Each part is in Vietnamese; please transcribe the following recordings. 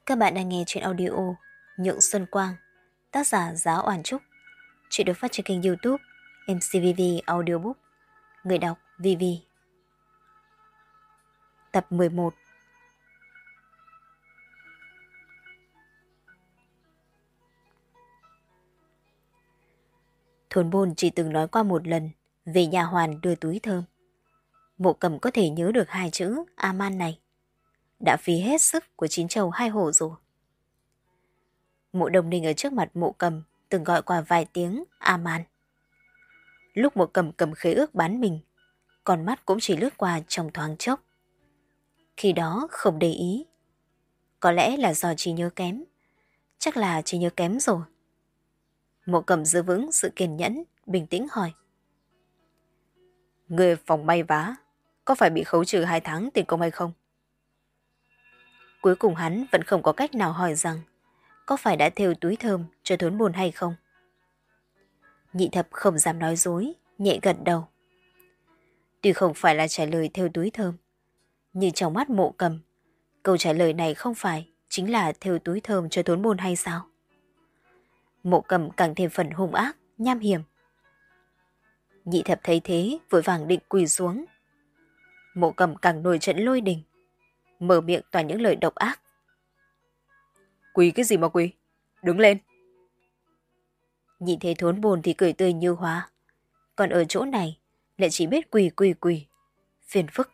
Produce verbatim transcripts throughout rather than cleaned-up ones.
Các bạn đang nghe chuyện audio Nhượng Xuân Quang, tác giả Giá Oản Trúc. Chuyện được phát trên kênh YouTube em xê vê vê Audiobook. Người đọc vê vê. Tập mười một. Thốn Bôn chỉ từng nói qua một lần về nhà hoàn đưa túi thơm. Mộ Cầm có thể nhớ được hai chữ A-man này. Đã phí hết sức của chín trầu hai hổ rồi. Mộ Đồng Ninh ở trước mặt Mộ Cầm từng gọi qua vài tiếng A-man. Lúc Mộ Cầm cầm khế ước bán mình, con mắt cũng chỉ lướt qua trong thoáng chốc. Khi đó không để ý. Có lẽ là do trí nhớ kém. Chắc là trí nhớ kém rồi. Mộ Cầm giữ vững sự kiên nhẫn, bình tĩnh hỏi. Người phòng may vá, có phải bị khấu trừ hai tháng tiền công hay không? Cuối cùng hắn vẫn không có cách nào hỏi rằng có phải đã thêu túi thơm cho Thốn Bôn hay không. Nhị Thập không dám nói dối, nhẹ gật đầu. Tuy không phải là trả lời thêu túi thơm, nhưng trong mắt Mộ Cầm, câu trả lời này không phải chính là thêu túi thơm cho Thốn Bôn hay sao? Mộ Cầm càng thêm phần hung ác, nham hiểm. Nhị Thập thấy thế vội vàng định quỳ xuống. Mộ Cầm càng nổi trận lôi đình, mở miệng toàn những lời độc ác. Quỳ cái gì mà quỳ? Đứng lên. Nhìn thấy Thốn Bôn thì cười tươi như hoa, còn ở chỗ này lại chỉ biết quỳ quỳ quỳ, phiền phức.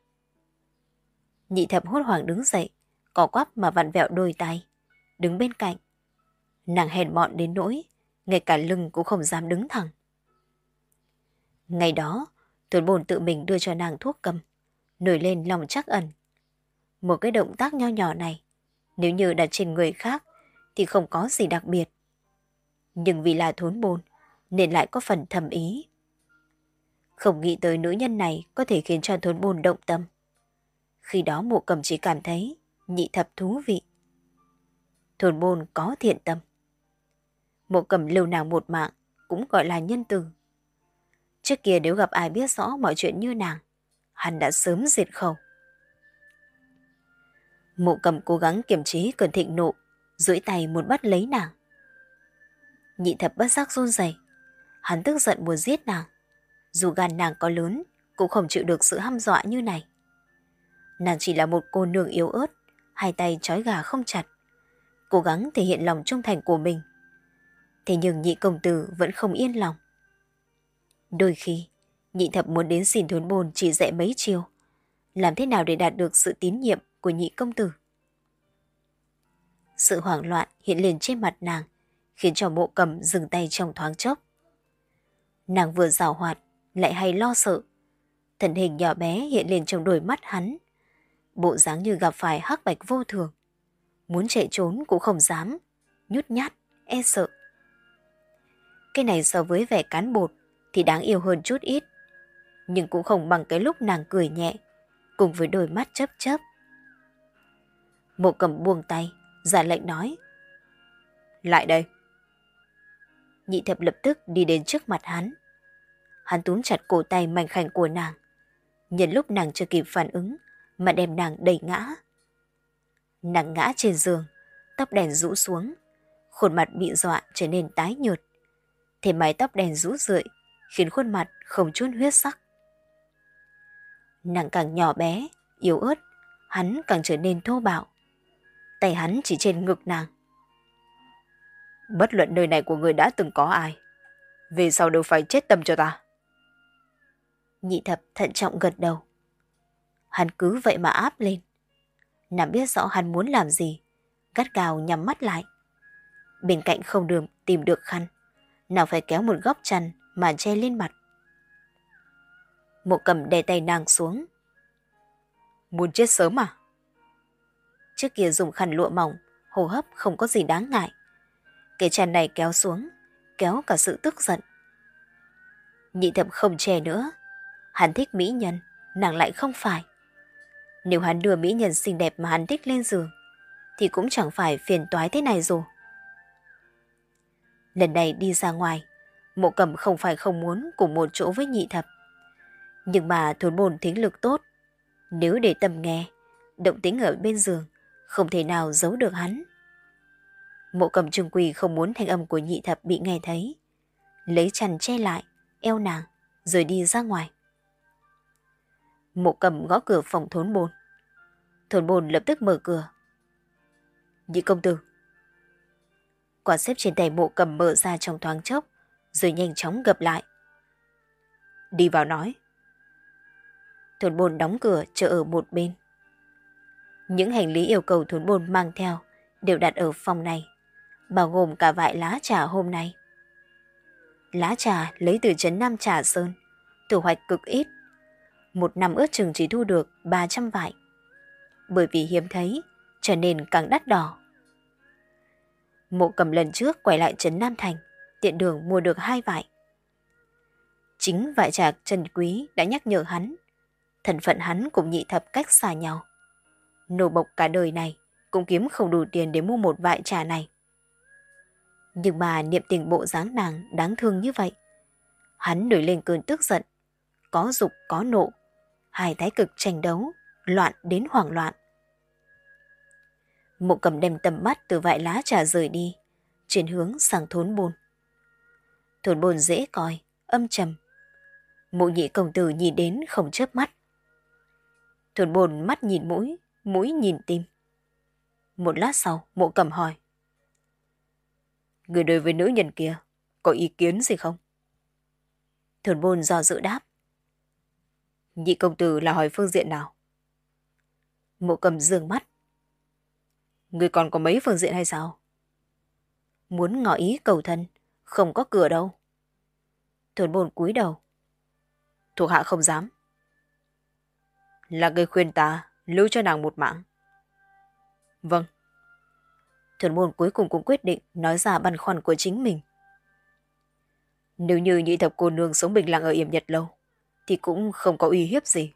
Nhị Thập hốt hoảng đứng dậy, có quắp mà vặn vẹo đôi tay, đứng bên cạnh. Nàng hèn mọn đến nỗi ngay cả lưng cũng không dám đứng thẳng. Ngày đó, Thốn Bôn tự mình đưa cho nàng thuốc cầm, nổi lên lòng trắc ẩn. Một cái động tác nho nhỏ này, nếu như đặt trên người khác thì không có gì đặc biệt. Nhưng vì là Thốn Bôn nên lại có phần thầm ý. Không nghĩ tới nữ nhân này có thể khiến cho Thốn Bôn động tâm. Khi đó Mộ Cầm chỉ cảm thấy Nhị Thập thú vị. Thốn Bôn có thiện tâm. Mộ Cầm lưu nàng một mạng cũng gọi là nhân từ. Trước kia nếu gặp ai biết rõ mọi chuyện như nàng, hắn đã sớm diệt khẩu. Mộ Cầm cố gắng kiềm chế cơn thịnh nộ, duỗi tay muốn bắt lấy nàng. Nhị Thập bất giác run rẩy, hắn tức giận muốn giết nàng. Dù gan nàng có lớn, cũng không chịu được sự hăm dọa như này. Nàng chỉ là một cô nương yếu ớt, hai tay trói gà không chặt, cố gắng thể hiện lòng trung thành của mình. Thế nhưng nhị công tử vẫn không yên lòng. Đôi khi, Nhị Thập muốn đến xin Thốn Bôn chỉ dạy mấy chiêu, làm thế nào để đạt được sự tín nhiệm của nhị công tử. Sự hoảng loạn hiện lên trên mặt nàng, khiến cho Mộ Cầm dừng tay trong thoáng chốc. Nàng vừa giảo hoạt, lại hay lo sợ. Thân hình nhỏ bé hiện lên trong đôi mắt hắn, bộ dáng như gặp phải hắc bạch vô thường. Muốn chạy trốn cũng không dám, nhút nhát, e sợ. Cái này so với vẻ cán bột thì đáng yêu hơn chút ít, nhưng cũng không bằng cái lúc nàng cười nhẹ, cùng với đôi mắt chớp chớp. Mộ Cầm buông tay, ra lệnh nói. Lại đây. Nhị Thập lập tức đi đến trước mặt hắn. Hắn túm chặt cổ tay mảnh khảnh của nàng, nhân lúc nàng chưa kịp phản ứng mà đem nàng đẩy ngã. Nàng ngã trên giường, tóc đèn rũ xuống, khuôn mặt bị dọa trở nên tái nhợt. Thế mái tóc đèn rũ rượi khiến khuôn mặt không chút huyết sắc. Nàng càng nhỏ bé, yếu ớt, hắn càng trở nên thô bạo. Tay hắn chỉ trên ngực nàng. Bất luận nơi này của người đã từng có ai, về sau đều phải chết tâm cho ta. Nhị Thập thận trọng gật đầu. Hắn cứ vậy mà áp lên. Nàng biết rõ hắn muốn làm gì, gắt gao nhắm mắt lại. Bên cạnh không đường tìm được khăn, nàng phải kéo một góc chăn mà che lên mặt. Mộ Cầm đè tay nàng xuống. Muốn chết sớm à? Trước kia dùng khăn lụa mỏng, hô hấp không có gì đáng ngại. Cái chăn này kéo xuống, kéo cả sự tức giận. Nhị Thập không che nữa. Hắn thích mỹ nhân, nàng lại không phải. Nếu hắn đưa mỹ nhân xinh đẹp mà hắn thích lên giường, thì cũng chẳng phải phiền toái thế này rồi. Lần này đi ra ngoài, Mộ Cầm không phải không muốn cùng một chỗ với Nhị Thập. Nhưng mà Thốn Bôn thính lực tốt. Nếu để tâm nghe, động tĩnh ở bên giường không thể nào giấu được hắn. Mộ Cầm trung quy không muốn thanh âm của Nhị Thập bị nghe thấy, lấy chăn che lại eo nàng rồi đi ra ngoài. Mộ Cầm gõ cửa phòng Thốn Bồn. Thốn Bồn lập tức mở cửa. Nhị công tử. Quả xếp trên tay Mộ Cầm mở ra trong thoáng chốc, rồi nhanh chóng gập lại. Đi vào nói. Thốn Bồn đóng cửa chờ ở một bên. Những hành lý yêu cầu Thốn Bồn mang theo đều đặt ở phòng này, bao gồm cả vại lá trà hôm nay. Lá trà lấy từ trấn Nam Trà Sơn, thu hoạch cực ít. Một năm ước chừng chỉ thu được ba trăm vại. Bởi vì hiếm thấy, cho nên càng đắt đỏ. Mộ Cầm lần trước quay lại trấn Nam Thành, tiện đường mua được hai vại. Chính vại trà trân quý đã nhắc nhở hắn, thân phận hắn cùng Nhị Thập cách xa nhau. Nô bộc cả đời này cũng kiếm không đủ tiền để mua một vại trà này. Nhưng mà niệm tình bộ dáng nàng đáng thương như vậy, hắn nổi lên cơn tức giận, có dục có nộ, hai thái cực tranh đấu, loạn đến hoảng loạn. Mộ Cầm đem tầm mắt từ vại lá trà rời đi, chuyển hướng sang Thốn Bồn. Thốn Bồn dễ coi, âm trầm. Mộ Nhị công tử nhìn đến không chớp mắt. Thốn Bồn mắt nhìn mũi, mũi nhìn tim. Một lát sau, Mộ Cầm hỏi. Người đối với nữ nhân kia, có ý kiến gì không? Thốn Bồn do dự đáp. Nhị công tử là hỏi phương diện nào? Mộ Cầm dương mắt. Người còn có mấy phương diện hay sao? Muốn ngỏ ý cầu thân, không có cửa đâu. Thốn Bồn cúi đầu. Thuộc hạ không dám. Là người khuyên ta lưu cho nàng một mạng. Vâng. Thốn Bồn cuối cùng cũng quyết định nói ra băn khoăn của chính mình. Nếu như Nhị Thập cô nương sống bình lặng ở Yểm Nhật lâu, thì cũng không có uy hiếp gì.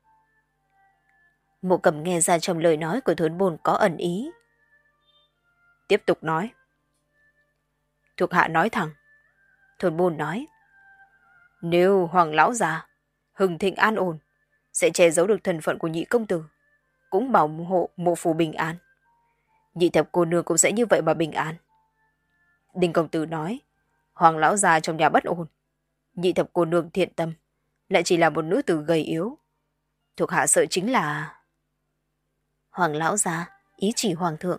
Mộ Cầm nghe ra trong lời nói của Thốn Bồn có ẩn ý. Tiếp tục nói. Thuộc hạ nói thẳng. Thốn Bồn nói. Nếu Hoàng lão già hưng thịnh an ổn, sẽ che giấu được thân phận của Nhị công tử, cũng bảo hộ mộ phủ bình an. Nhị Thập cô nương cũng sẽ như vậy mà bình an. Đinh công tử nói, Hoàng lão già trong nhà bất ổn, Nhị Thập cô nương thiện tâm, lại chỉ là một nữ tử gầy yếu. Thuộc hạ sợ chính là... Hoàng lão già ý chỉ hoàng thượng.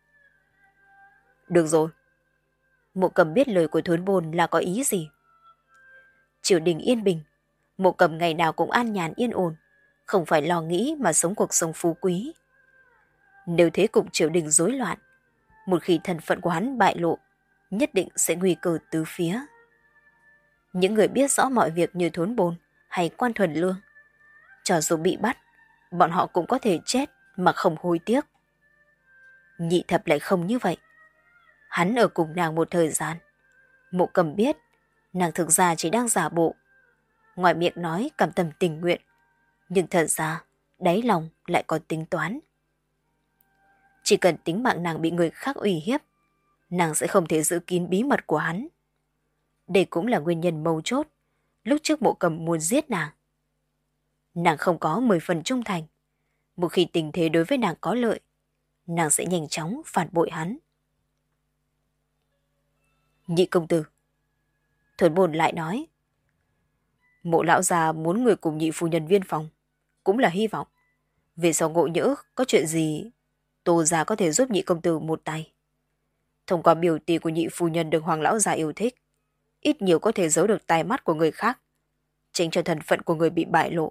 Được rồi. Mộ Cầm biết lời của Thốn Bồn là có ý gì. Triều đình yên bình, Mộ Cầm ngày nào cũng an nhàn yên ổn, không phải lo nghĩ mà sống cuộc sống phú quý. Nếu thế cục triều đình rối loạn, một khi thân phận của hắn bại lộ, nhất định sẽ nguy cơ tứ phía. Những người biết rõ mọi việc như Thốn Bồn hay Quan Thuần Lương, cho dù bị bắt, bọn họ cũng có thể chết mà không hối tiếc. Nhị Thập lại không như vậy. Hắn ở cùng nàng một thời gian, Mộ Cầm biết nàng thực ra chỉ đang giả bộ. Ngoài miệng nói cảm tâm tình nguyện, nhưng thật ra đáy lòng lại có tính toán. Chỉ cần tính mạng nàng bị người khác uy hiếp, nàng sẽ không thể giữ kín bí mật của hắn. Đây cũng là nguyên nhân mấu chốt lúc trước Mộ Cầm muốn giết nàng. Nàng không có mười phần trung thành. Một khi tình thế đối với nàng có lợi, nàng sẽ nhanh chóng phản bội hắn. Nhị công tử. Thốn Bồn lại nói. Mộ lão già muốn người cùng nhị phu nhân viên phòng, cũng là hy vọng. Về sau ngộ nhỡ có chuyện gì, Tô gia có thể giúp nhị công tử một tay. Thông qua biểu tỷ của nhị phu nhân được Hoàng lão già yêu thích, ít nhiều có thể giấu được tai mắt của người khác, tránh cho thân phận của người bị bại lộ.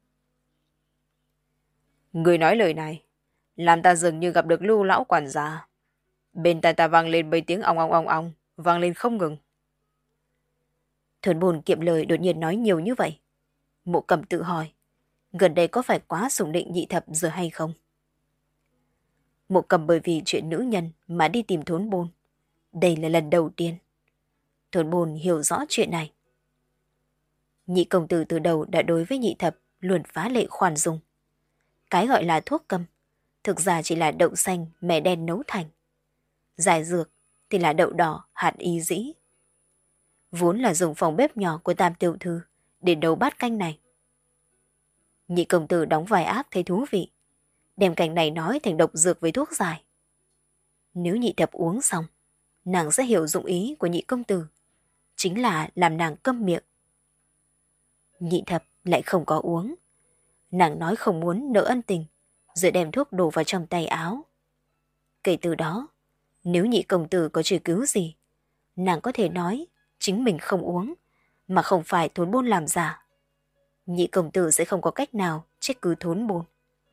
Người nói lời này, làm ta dường như gặp được Lưu lão quản gia. Bên tai ta vang lên mấy tiếng ong ong ong ong, vang lên không ngừng. Thốn Bồn kiệm lời đột nhiên nói nhiều như vậy. Mộ Cầm tự hỏi, gần đây có phải quá sủng định Nhị Thập rồi hay không? Mộ Cầm bởi vì chuyện nữ nhân mà đi tìm Thốn Bồn. Đây là lần đầu tiên. Thốn Bồn hiểu rõ chuyện này. Nhị công tử từ đầu đã đối với Nhị Thập luôn phá lệ khoan dung. Cái gọi là thuốc câm, thực ra chỉ là đậu xanh mè đen nấu thành. Giải dược thì là đậu đỏ hạt y dĩ. Vốn là dùng phòng bếp nhỏ của Tam tiểu thư để nấu bát canh này. Nhị công tử đóng vai ác thấy thú vị, đem cảnh này nói thành độc dược với thuốc giải. Nếu nhị thập uống xong, nàng sẽ hiểu dụng ý của nhị công tử, chính là làm nàng câm miệng. Nhị thập lại không có uống. Nàng nói không muốn nợ ân tình, rồi đem thuốc đổ vào trong tay áo. Kể từ đó, nếu nhị công tử có truy cứu gì, nàng có thể nói chính mình không uống, mà không phải Thốn Bôn làm giả. Nhị công tử sẽ không có cách nào trách cứ Thốn Bôn.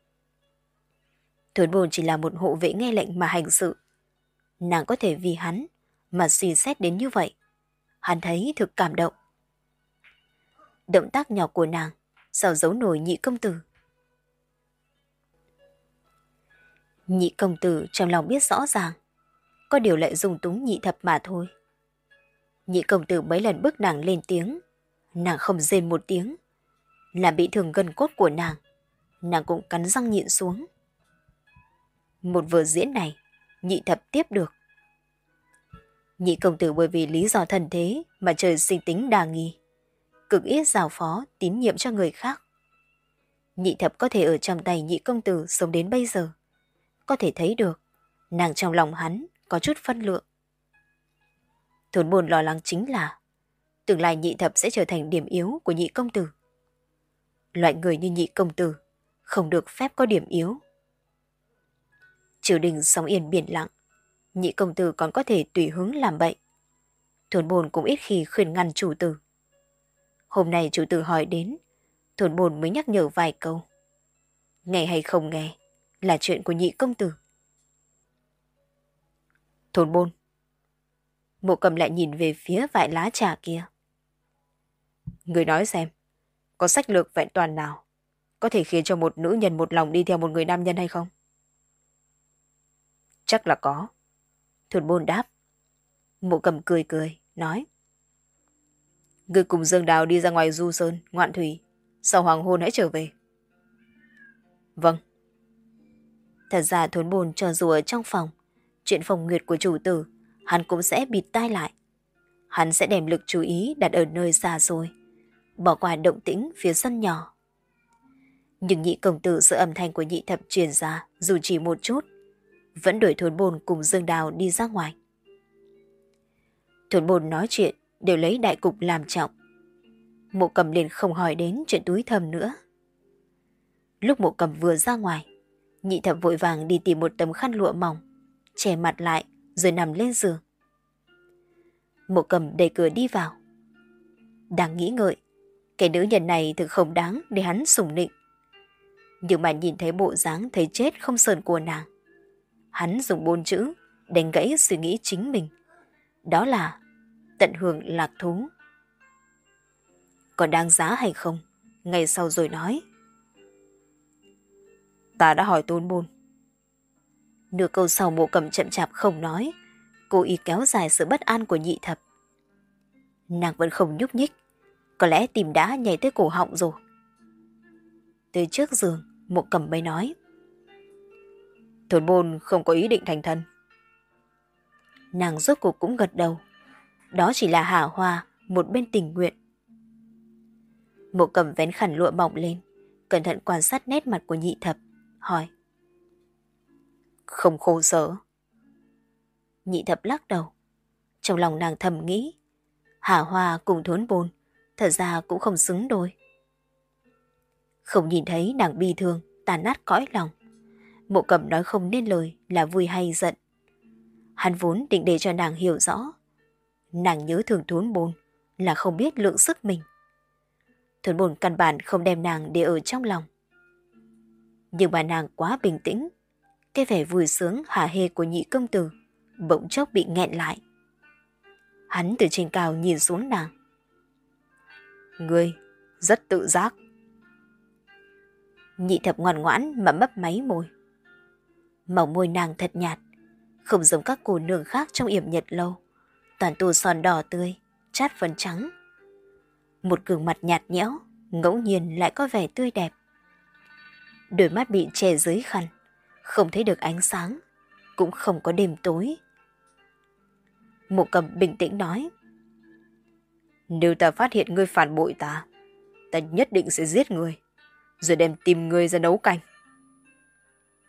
Thốn Bôn chỉ là một hộ vệ nghe lệnh mà hành sự. Nàng có thể vì hắn mà suy xét đến như vậy. Hắn thấy thực cảm động. Động tác nhỏ của nàng sao giấu nổi nhị công tử. Nhị công tử trong lòng biết rõ ràng, có điều lại dùng túng nhị thập mà thôi. Nhị công tử mấy lần bức nàng lên tiếng, nàng không rên một tiếng, làm bị thương gân cốt của nàng, nàng cũng cắn răng nhịn xuống. Một vở diễn này, nhị thập tiếp được. Nhị công tử bởi vì lý do thần thế mà trời sinh tính đa nghi, cực ít giao phó tín nhiệm cho người khác. Nhị thập có thể ở trong tay nhị công tử sống đến bây giờ, có thể thấy được nàng trong lòng hắn có chút phân lượng. Thốn Bôn lo lắng chính là tương lai nhị thập sẽ trở thành điểm yếu của nhị công tử. Loại người như nhị công tử không được phép có điểm yếu. Triều đình sóng yên biển lặng, nhị công tử còn có thể tùy hứng làm bậy. Thốn Bôn cũng ít khi khuyên ngăn chủ tử. Hôm nay chủ tử hỏi đến, Thốn Bôn mới nhắc nhở vài câu. Nghe hay không nghe là chuyện của nhị công tử. Thốn Bôn. Mộ Cầm lại nhìn về phía vại lá trà kia. Người nói xem, có sách lược vẹn toàn nào có thể khiến cho một nữ nhân một lòng đi theo một người nam nhân hay không? Chắc là có. Thốn Bôn đáp. Mộ Cầm cười cười, nói. Người cùng Dương Đào đi ra ngoài du sơn, ngoạn thủy, sau hoàng hôn hãy trở về. Vâng. Thật ra Thốn Bôn cho dù ở trong phòng, chuyện phòng nguyệt của chủ tử, hắn cũng sẽ bịt tai lại. Hắn sẽ đem lực chú ý đặt ở nơi xa xôi, bỏ qua động tĩnh phía sân nhỏ. Nhưng nhị công tử sự âm thanh của nhị thập truyền ra dù chỉ một chút, vẫn đuổi Thốn Bôn cùng Dương Đào đi ra ngoài. Thốn Bôn nói chuyện đều lấy đại cục làm trọng. Mộ Cầm liền không hỏi đến chuyện túi thầm nữa. Lúc Mộ Cầm vừa ra ngoài, nhị thập vội vàng đi tìm một tấm khăn lụa mỏng, che mặt lại rồi nằm lên giường. Mộ Cầm đẩy cửa đi vào. Đang nghĩ ngợi, cái nữ nhân này thực không đáng để hắn sủng nịnh. Nhưng mà nhìn thấy bộ dáng thấy chết không sờn của nàng, hắn dùng bốn chữ đánh gãy suy nghĩ chính mình. Đó là tận hưởng lạc thú. Còn đáng giá hay không, ngày sau rồi nói. Ta đã hỏi Thốn Bôn. Nửa câu sau Mộ Cầm chậm chạp không nói, cố ý kéo dài sự bất an của nhị thập. Nàng vẫn không nhúc nhích, có lẽ tìm đã nhảy tới cổ họng rồi. Tới trước giường, Mộ Cầm mới nói. Thốn Bôn không có ý định thành thân. Nàng rốt cuộc cũng gật đầu. Đó chỉ là hả hoa, một bên tình nguyện. Mộ Cầm vén khăn lụa mỏng lên, cẩn thận quan sát nét mặt của nhị thập, hỏi. Không khổ sở. Nhị thập lắc đầu. Trong lòng nàng thầm nghĩ, hả hoa cùng Thốn Bôn thật ra cũng không xứng đôi. Không nhìn thấy nàng bi thương, tàn nát cõi lòng, Mộ Cầm nói không nên lời là vui hay giận. Hắn vốn định để cho nàng hiểu rõ, nàng nhớ thương Thốn Bôn là không biết lượng sức mình. Thốn Bôn căn bản không đem nàng để ở trong lòng. Nhưng mà nàng quá bình tĩnh, cái vẻ vui sướng hả hê của nhị công tử bỗng chốc bị nghẹn lại. Hắn từ trên cao nhìn xuống nàng. Ngươi rất tự giác. Nhị thập ngoan ngoãn mà mấp máy môi. Màu môi nàng thật nhạt, không giống các cô nương khác trong yểm nhật lâu, toàn tô son đỏ tươi, chát phấn trắng. Một gương mặt nhạt nhẽo, ngẫu nhiên lại có vẻ tươi đẹp. Đôi mắt bị che dưới khăn, không thấy được ánh sáng, cũng không có đêm tối. Mộ Cầm bình tĩnh nói. Nếu ta phát hiện ngươi phản bội ta, ta nhất định sẽ giết ngươi, rồi đem tìm ngươi ra nấu canh.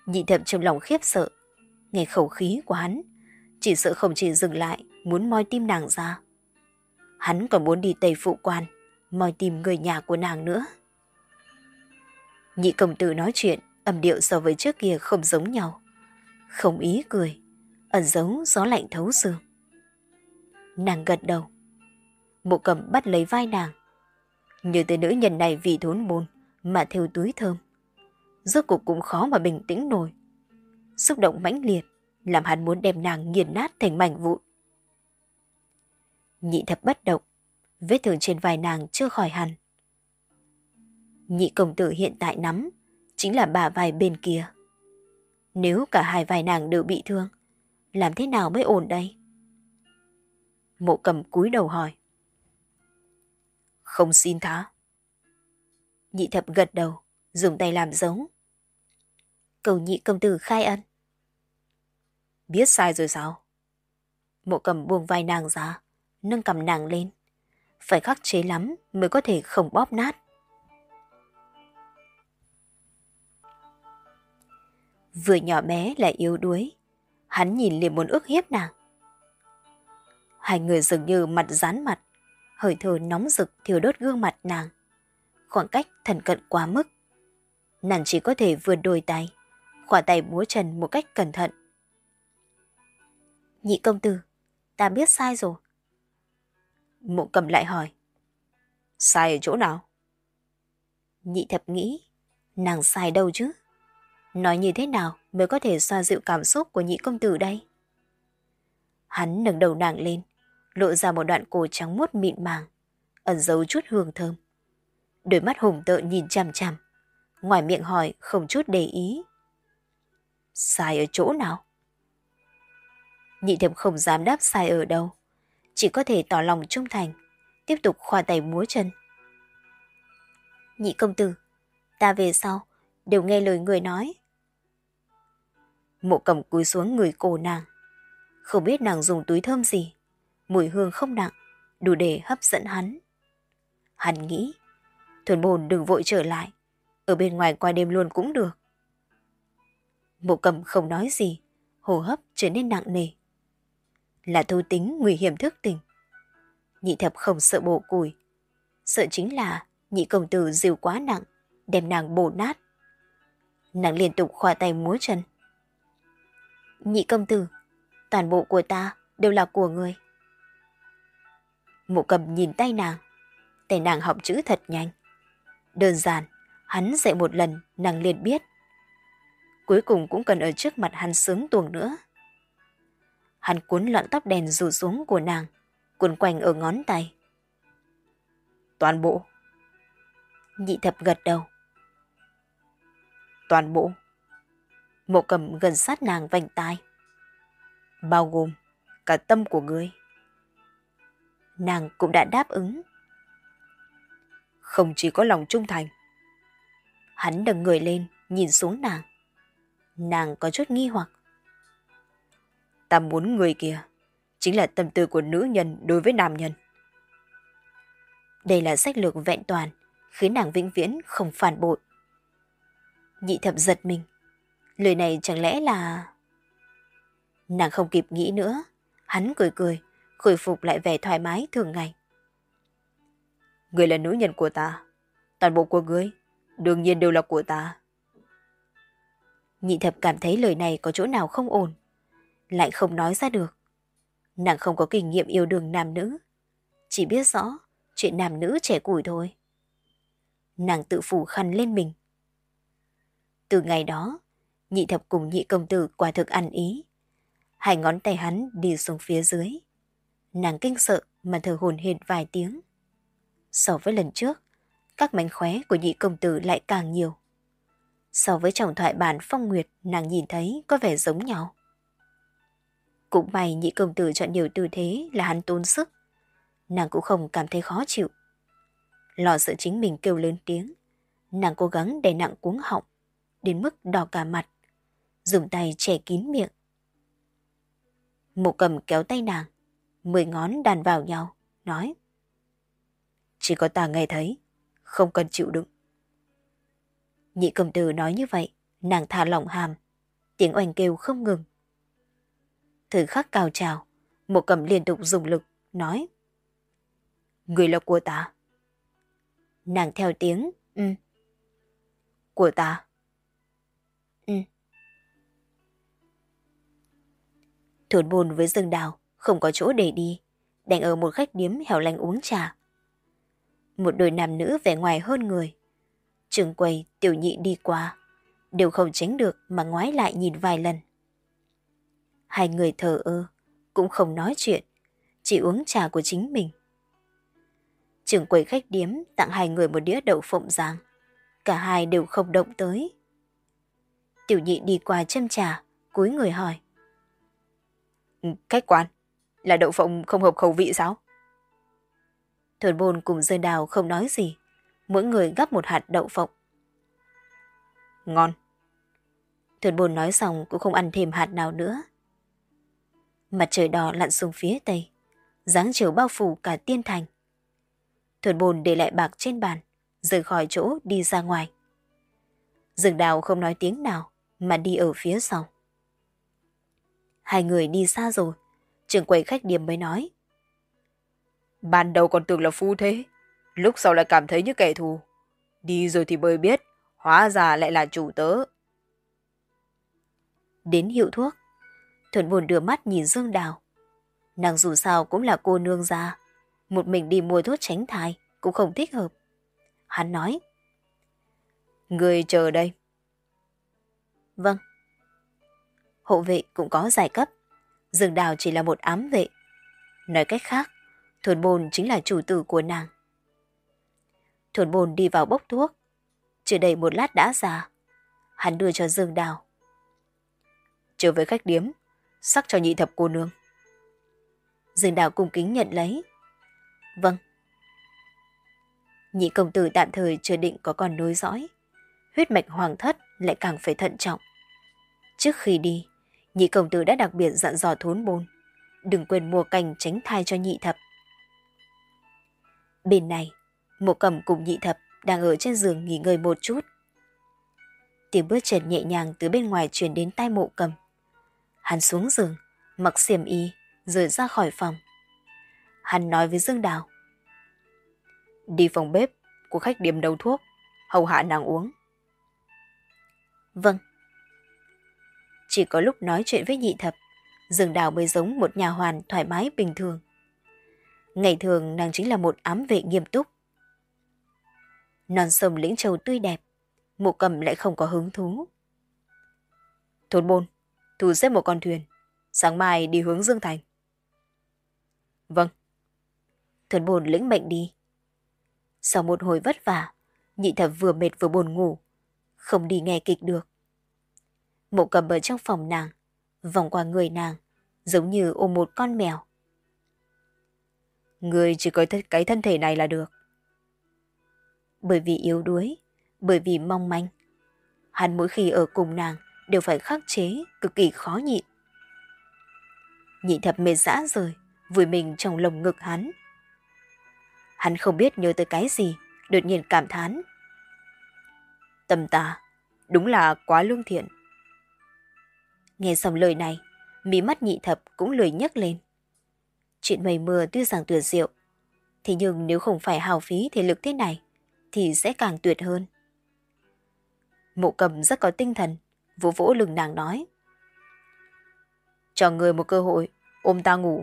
Nhị thập trong lòng khiếp sợ, nghe khẩu khí của hắn, chỉ sợ không chỉ dừng lại muốn moi tim nàng ra. Hắn còn muốn đi Tây Phụ Quan, moi tìm người nhà của nàng nữa. Nhị công tử nói chuyện, âm điệu so với trước kia không giống nhau. Không ý cười, ẩn giấu gió lạnh thấu xương. Nàng gật đầu. Mộ Cầm bắt lấy vai nàng. Nhớ tới nữ nhân này vì thốn bồn mà thêu túi thơm. Rốt cuộc cũng khó mà bình tĩnh nổi. Xúc động mãnh liệt, làm hắn muốn đem nàng nghiền nát thành mảnh vụn. Nhị thập bất động, vết thương trên vai nàng chưa khỏi hẳn. Nhị công tử hiện tại nắm chính là bả vai bên kia. Nếu cả hai vai nàng đều bị thương, làm thế nào mới ổn đây? Mộ Cầm cúi đầu hỏi. Không xin tha. Nhị thập gật đầu, dùng tay làm dấu. Cầu nhị công tử khai ân. Biết sai rồi sao? Mộ Cầm buông vai nàng ra, nâng cầm nàng lên. Phải khắc chế lắm mới có thể không bóp nát. Vừa nhỏ bé lại yếu đuối, hắn nhìn liền muốn ức hiếp nàng. Hai người dường như mặt dán mặt, hơi thở nóng rực thiêu đốt gương mặt nàng. Khoảng cách thân cận quá mức. Nàng chỉ có thể vươn đôi tay, khỏa tay múa chân một cách cẩn thận. Nhị công tử, ta biết sai rồi. Mộ Cầm lại hỏi. Sai ở chỗ nào? Nhị thập nghĩ, nàng sai đâu chứ? Nói như thế nào mới có thể xoa dịu cảm xúc của nhị công tử đây? Hắn nâng đầu nàng lên, lộ ra một đoạn cổ trắng muốt mịn màng, ẩn giấu chút hương thơm. Đôi mắt hùng tợn nhìn chằm chằm, ngoài miệng hỏi không chút để ý. Sai ở chỗ nào? Nhị thập không dám đáp sai ở đâu, chỉ có thể tỏ lòng trung thành, tiếp tục khoa tay múa chân. Nhị công tử, ta về sau đều nghe lời người nói. Mộ Cầm cúi xuống người cổ nàng. Không biết nàng dùng túi thơm gì, mùi hương không nặng, đủ để hấp dẫn hắn. Hắn nghĩ, thuần bồn đừng vội trở lại, ở bên ngoài qua đêm luôn cũng được. Mộ Cầm không nói gì, hô hấp trở nên nặng nề. Là thú tính nguy hiểm thức tỉnh. Nhị thập không sợ bổ củi, sợ chính là nhị công tử dìu quá nặng, đem nàng bổ nát. Nàng liên tục khoa tay múa chân. Nhị công tử, toàn bộ của ta đều là của người. Mộ Cầm nhìn tay nàng, tay nàng học chữ thật nhanh. Đơn giản, hắn dạy một lần nàng liền biết. Cuối cùng cũng cần ở trước mặt hắn sướng tuồng nữa. Hắn cuốn lọn tóc đen rủ xuống của nàng, cuốn quanh ở ngón tay. Toàn bộ. Nhị thập gật đầu. Toàn bộ. Mộ Cầm gần sát nàng vành tai. Bao gồm cả tâm của ngươi. Nàng cũng đã đáp ứng. Không chỉ có lòng trung thành. Hắn đằng người lên, nhìn xuống nàng. Nàng có chút nghi hoặc. Ta muốn người kia chính là tâm tư của nữ nhân đối với nam nhân. Đây là sách lược vẹn toàn, khiến nàng vĩnh viễn không phản bội. Nhị thập giật mình. Lời này chẳng lẽ là... Nàng không kịp nghĩ nữa. Hắn cười cười, khôi phục lại vẻ thoải mái thường ngày. Ngươi là nữ nhân của ta. Toàn bộ của ngươi đương nhiên đều là của ta. Nhị thập cảm thấy lời này có chỗ nào không ổn, lại không nói ra được. Nàng không có kinh nghiệm yêu đương nam nữ, chỉ biết rõ chuyện nam nữ trẻ củi thôi. Nàng tự phủ khăn lên mình. Từ ngày đó, nhị thập cùng nhị công tử quả thực ăn ý. Hai ngón tay hắn đi xuống phía dưới. Nàng kinh sợ mà thở hổn hển vài tiếng. So với lần trước, các mánh khóe của nhị công tử lại càng nhiều. So với trong thoại bản Phong Nguyệt nàng nhìn thấy có vẻ giống nhau. Cũng may nhị công tử chọn nhiều tư thế là hắn tốn sức. Nàng cũng không cảm thấy khó chịu. Lo sợ chính mình kêu lớn tiếng, nàng cố gắng đè nặng cuống họng, đến mức đỏ cả mặt, dùng tay che kín miệng. Mộ Cầm kéo tay nàng, mười ngón đàn vào nhau, nói. Chỉ có ta nghe thấy, không cần chịu đựng. Nhị công tử nói như vậy, nàng thả lỏng hàm, Tiếng oanh kêu không ngừng. Thời khắc cao trào, Mộ Cầm liên tục dùng lực, nói: Người là của ta. Nàng theo tiếng, ừ. Của ta. Ừ. Thốn Bồn với Dương Đào không có chỗ để đi, đành ở một khách điếm hẻo lánh uống trà. Một đôi nam nữ vẻ ngoài hơn người. Trường quầy, Tiểu Nhị đi qua, đều không tránh được mà ngoái lại nhìn vài lần. Hai người thờ ơ, cũng không nói chuyện, chỉ uống trà của chính mình. Trường quầy khách điếm tặng hai người một đĩa đậu phộng rang, cả hai đều không động tới. Tiểu Nhị đi qua châm trà, cúi người hỏi: Khách quan, là đậu phộng không hợp khẩu vị sao? Thốn Bồn cùng Dương Đào không nói gì, mỗi người gắp một hạt đậu phộng. Ngon. Thốn Bồn nói xong cũng không ăn thêm hạt nào nữa. Mặt trời đỏ lặn xuống phía tây, dáng chiều bao phủ cả tiên thành. Thốn Bồn để lại bạc trên bàn, rời khỏi chỗ đi ra ngoài. Dương Đào không nói tiếng nào mà đi ở phía sau. Hai người đi xa rồi, trưởng quầy khách điếm mới nói: Ban đầu còn tưởng là phu thế, lúc sau lại cảm thấy như kẻ thù. Đi rồi thì mới biết, hóa ra lại là chủ tớ. Đến hiệu thuốc, Thốn Bồn đưa mắt nhìn Dương Đào. Nàng dù sao cũng là cô nương gia, một mình đi mua thuốc tránh thai cũng không thích hợp. Hắn nói: Người chờ đây. Vâng. Hộ vệ cũng có giai cấp, Dương Đào chỉ là một ám vệ. Nói cách khác, Thốn Bồn chính là chủ tử của nàng. Thốn Bồn đi vào bốc thuốc, chưa đầy một lát đã ra. Hắn đưa cho Dương Đào. Trở về khách điếm, sắc cho nhị thập cô nương. Dương Đào cung kính nhận lấy. Vâng. Nhị công tử tạm thời chưa định có con nối dõi, huyết mạch hoàng thất lại càng phải thận trọng. Trước khi đi, nhị công tử đã đặc biệt dặn dò Thốn Bồn đừng quên mua canh tránh thai cho nhị thập. Bên này, Mộ Cầm cùng nhị thập đang ở trên giường nghỉ ngơi một chút. Tiếng bước chân nhẹ nhàng từ bên ngoài truyền đến tai Mộ Cầm. Hắn xuống giường, mặc xiêm y, rồi ra khỏi phòng. Hắn nói với Dương Đào: Đi phòng bếp của khách điếm nấu thuốc, hầu hạ nàng uống. Vâng. Chỉ có lúc nói chuyện với nhị thập, Dương Đào mới giống một nhà hoàn thoải mái bình thường. Ngày thường nàng chính là một ám vệ nghiêm túc. Non sông Lĩnh Châu tươi đẹp, Mộ Cầm lại không có hứng thú. Thốn Bồn, thu xếp một con thuyền, sáng mai đi hướng Dương Thành. Vâng. Thốn Bồn lĩnh mệnh đi. Sau một hồi vất vả, nhị thập vừa mệt vừa buồn ngủ, không đi nghe kịch được. Mộ Cầm ở trong phòng nàng, vòng qua người nàng, giống như ôm một con mèo. Người chỉ có th- cái thân thể này là được. Bởi vì yếu đuối, bởi vì mong manh, hắn mỗi khi ở cùng nàng đều phải khắc chế, cực kỳ khó nhịn. Nhị thập mệt dã rời, vùi mình trong lồng ngực hắn. Hắn không biết nhớ tới cái gì, đột nhiên cảm thán: Tâm ta, đúng là quá lương thiện. Nghe xong lời này, mí mắt nhị thập cũng lười nhấc lên. Chuyện mây mưa tuy rằng tuyệt diệu, thế nhưng nếu không phải hao phí thể lực thế này, thì sẽ càng tuyệt hơn. Mộ Cầm rất có tinh thần, vỗ vỗ lưng nàng nói: Cho người một cơ hội, ôm ta ngủ.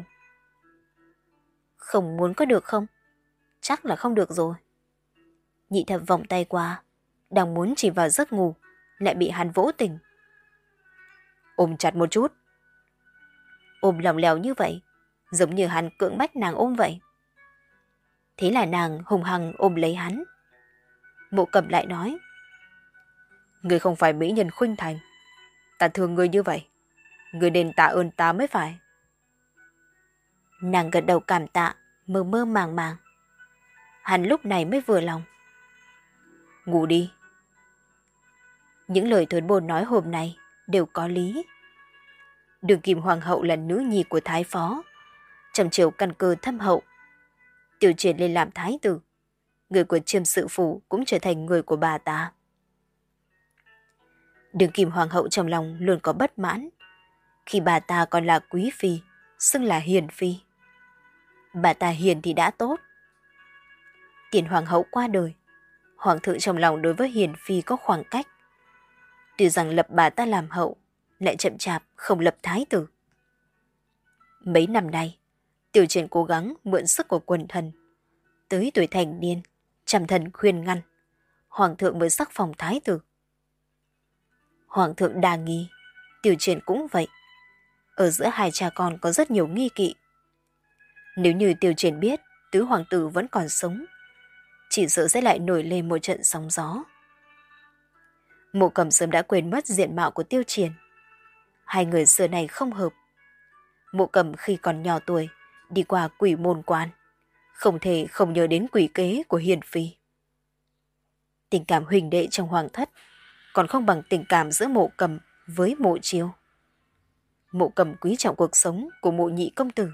Không muốn có được không? Chắc là không được rồi. Nhị thập vòng tay qua, đang muốn chỉ vào giấc ngủ, lại bị hắn vỗ tỉnh. Ôm chặt một chút. Ôm lỏng lẻo như vậy, giống như hắn cưỡng bách nàng ôm vậy. Thế là nàng hùng hăng ôm lấy hắn. Mộ Cầm lại nói: Người không phải mỹ nhân khuynh thành, ta thương người như vậy, người nên tạ ơn ta mới phải. Nàng gật đầu cảm tạ, mơ mơ màng màng. Hắn lúc này mới vừa lòng. Ngủ đi. Những lời Thốn Bồn nói hôm nay đều có lý. Đường Kim Hoàng hậu là nữ nhi của Thái Phó, trong triều căn cơ thâm hậu. Tiểu truyền lên làm thái tử, người của Chiêm Sự Phủ cũng trở thành người của bà ta. Đường Kim Hoàng hậu trong lòng luôn có bất mãn, khi bà ta còn là quý phi, xưng là hiền phi. Bà ta hiền thì đã tốt. Tiền Hoàng hậu qua đời, Hoàng thượng trong lòng đối với hiền phi có khoảng cách. Tuy rằng lập bà ta làm hậu, lại chậm chạp không lập thái tử. Mấy năm nay, Tiểu Triển cố gắng mượn sức của quần thần. Tới tuổi thành niên, trăm thần khuyên ngăn, Hoàng thượng mới sắc phong thái tử. Hoàng thượng đa nghi, Tiểu Triển cũng vậy. Ở giữa hai cha con có rất nhiều nghi kỵ. Nếu như Tiểu Triển biết tứ hoàng tử vẫn còn sống, chỉ sợ sẽ lại nổi lên một trận sóng gió. Mộ Cầm sớm đã quên mất diện mạo của Tiêu Triển. Hai người xưa này không hợp. Mộ Cầm khi còn nhỏ tuổi, đi qua quỷ môn quan, không thể không nhớ đến quỷ kế của hiền phi. Tình cảm huỳnh đệ trong hoàng thất còn không bằng tình cảm giữa Mộ Cầm với Mộ Chiêu. Mộ Cầm quý trọng cuộc sống của Mộ nhị công tử.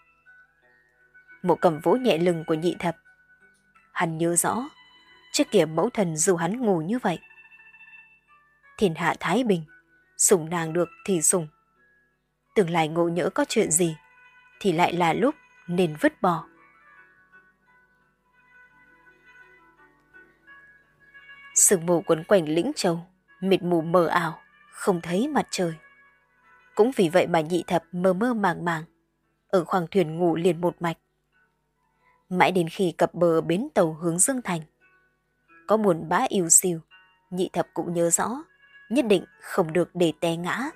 Mộ Cầm vỗ nhẹ lưng của nhị thập. Hắn nhớ rõ, trước kia mẫu thần dù hắn ngu như vậy. Thiên hạ thái bình, sủng nàng được thì sủng. Tương lai ngộ nhỡ có chuyện gì, thì lại là lúc nên vứt bỏ. Sương mù quấn quanh Lĩnh Châu, mịt mù mờ ảo, không thấy mặt trời. Cũng vì vậy mà nhị thập mơ mơ màng màng, ở khoang thuyền ngủ liền một mạch. Mãi đến khi cập bờ bến tàu hướng Dương Thành, có buồn bã yêu siêu, nhị thập cũng nhớ rõ, nhất định không được để té ngã.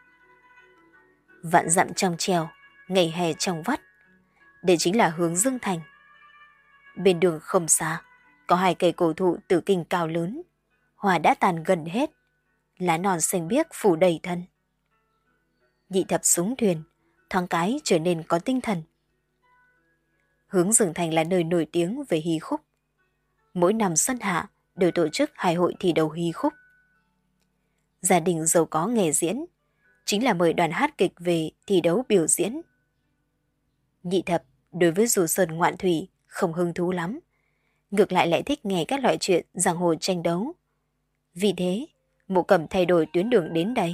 Vạn dặm trong trèo, ngày hè trong vắt, đây chính là hướng Dương Thành. Bên đường không xa, có hai cây cổ thụ tử kinh cao lớn, hoa đã tàn gần hết, lá non xanh biếc phủ đầy thân. Nhị thập xuống thuyền, thoáng cái trở nên có tinh thần. Hướng Dương Thành là nơi nổi tiếng về hí khúc. Mỗi năm xuân hạ đều tổ chức hai hội thi đấu hí khúc. Gia đình giàu có nghề diễn, chính là mời đoàn hát kịch về thi đấu biểu diễn. Nhị thập đối với du sơn ngoạn thủy không hứng thú lắm, ngược lại lại thích nghe các loại chuyện giang hồ tranh đấu. Vì thế, Mộ Cầm thay đổi tuyến đường đến đây.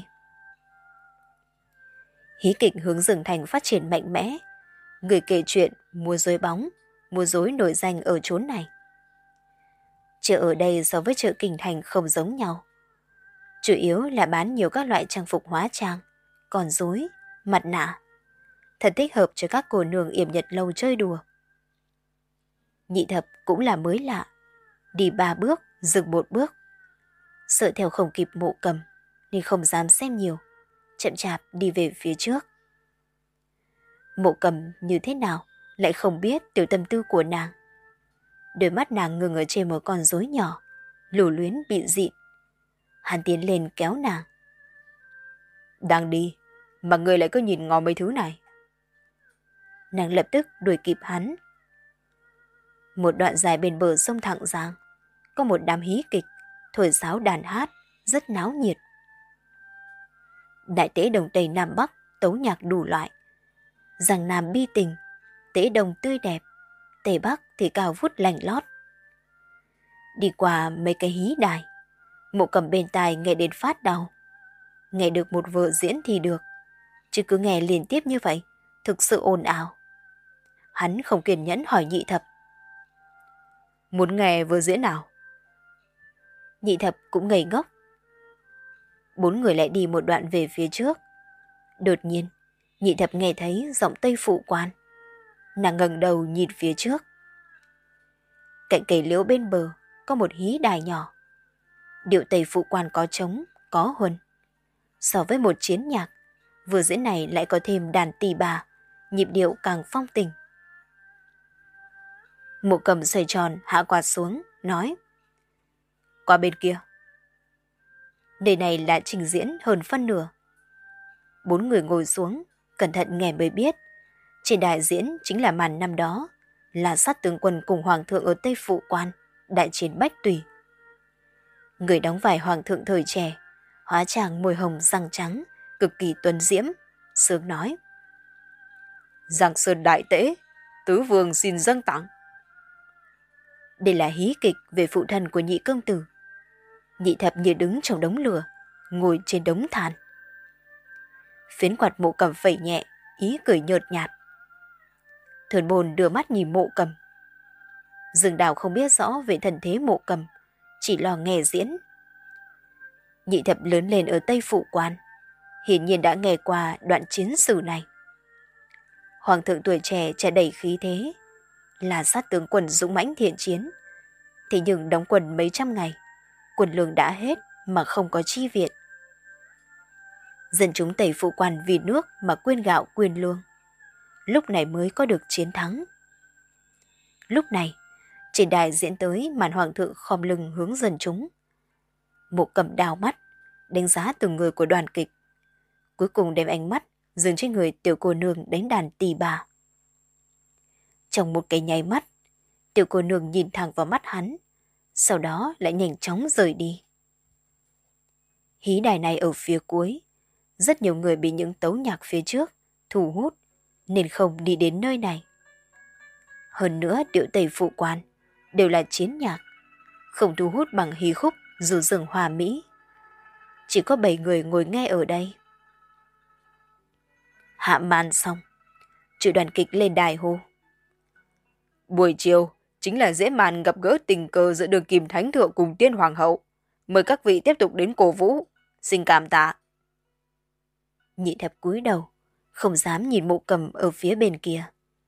Hí kịch Hướng Dương Thành phát triển mạnh mẽ, người kể chuyện múa rối bóng, múa rối nổi danh ở chốn này. Chợ ở đây so với chợ Kinh Thành không giống nhau. Chủ yếu là bán nhiều các loại trang phục hóa trang, còn rối, mặt nạ. Thật thích hợp cho các cô nương yểm nhật lâu chơi đùa. Nhị thập cũng là mới lạ, đi ba bước, dừng một bước. Sợ theo không kịp Mộ Cầm, nên không dám xem nhiều, chậm chạp đi về phía trước. Mộ Cầm như thế nào lại không biết tiểu tâm tư của nàng. Đôi mắt nàng ngừng ở trên một con rối nhỏ, lù luyến bị dịn. Hắn tiến lên kéo nàng. Đang đi, mà người lại cứ nhìn ngó mấy thứ này. Nàng lập tức đuổi kịp hắn. Một đoạn dài bên bờ sông Thạng Giang, có một đám hí kịch, thổi sáo đàn hát, rất náo nhiệt. Đại tế Đông Tây Nam Bắc tấu nhạc đủ loại. Giang Nam bi tình, tế Đông tươi đẹp, Tây Bắc thì cao vút lành lót. Đi qua mấy cái hí đài, Mộ Cầm bên tai nghe đến phát đau. Nghe được một vở diễn thì được, chứ cứ nghe liên tiếp như vậy, thực sự ồn ào. Hắn không kiên nhẫn hỏi nhị thập. Muốn nghe vở diễn nào? Nhị thập cũng ngây ngốc. Bốn người lại đi một đoạn về phía trước. Đột nhiên, nhị thập nghe thấy giọng Tây Phụ Quan. Nàng ngẩng đầu nhìn phía trước. Cạnh cây liễu bên bờ có một hí đài nhỏ. Điệu Tây Phụ Quan có trống, có huân. So với một chiến nhạc, vở diễn này lại có thêm đàn tỳ bà, nhịp điệu càng phong tình. Mộ Cầm xoay tròn hạ quạt xuống, nói: Qua bên kia. Nơi này là trình diễn hơn phân nửa. Bốn người ngồi xuống, cẩn thận nghe mới biết. Trên đài diễn chính là màn năm đó, là sát tướng quân cùng hoàng thượng ở Tây Phụ Quan, đại chiến Bách Tùy. Người đóng vai hoàng thượng thời trẻ, hóa trang môi hồng răng trắng, cực kỳ tuấn diễm, sướng nói: Giang Sơn đại tế, tứ vương xin dâng tặng. Đây là hí kịch về phụ thân của nhị công tử. Nhị thập như đứng trong đống lửa, ngồi trên đống than. Phiến quạt Mộ Cầm phẩy nhẹ, ý cười nhợt nhạt. Thườn Bồn đưa mắt nhìn Mộ Cầm. Dương Đào không biết rõ về thân thế Mộ Cầm, chỉ lo nghe diễn. Nhị thập lớn lên ở Tây Phụ Quan, hiển nhiên đã nghe qua đoạn chiến sử này. Hoàng thượng tuổi trẻ tràn đầy khí thế, là sát tướng quân dũng mãnh thiện chiến. Thế nhưng đóng quân mấy trăm ngày, quân lương đã hết mà không có chi viện. Dân chúng Tây Phụ Quan vì nước mà quyên gạo quyên lương, lúc này mới có được chiến thắng. Lúc này, trên đài diễn tới màn hoàng thượng khom lưng hướng dân chúng. Mộ Cầm đào mắt, đánh giá từng người của đoàn kịch. Cuối cùng đem ánh mắt dừng trên người tiểu cô nương đánh đàn tỳ bà. Trong một cái nháy mắt, tiểu cô nương nhìn thẳng vào mắt hắn, sau đó lại nhanh chóng rời đi. Hí đài này ở phía cuối, rất nhiều người bị những tấu nhạc phía trước thu hút nên không đi đến nơi này. Hơn nữa điệu Tây Phụ Quan đều là chiến nhạc, không thu hút bằng hí khúc dù rừng hòa mỹ. Chỉ có bảy người ngồi nghe ở đây. Hạ màn xong, chủ đoàn kịch lên đài hô: buổi chiều chính là dễ màn gặp gỡ tình cờ giữa Đường Kim Thánh Thượng cùng Tiên Hoàng hậu. Mời các vị tiếp tục đến cổ vũ, xin cảm tạ. Nhị thập cúi đầu, không dám nhìn Mộ Cầm ở phía bên kia.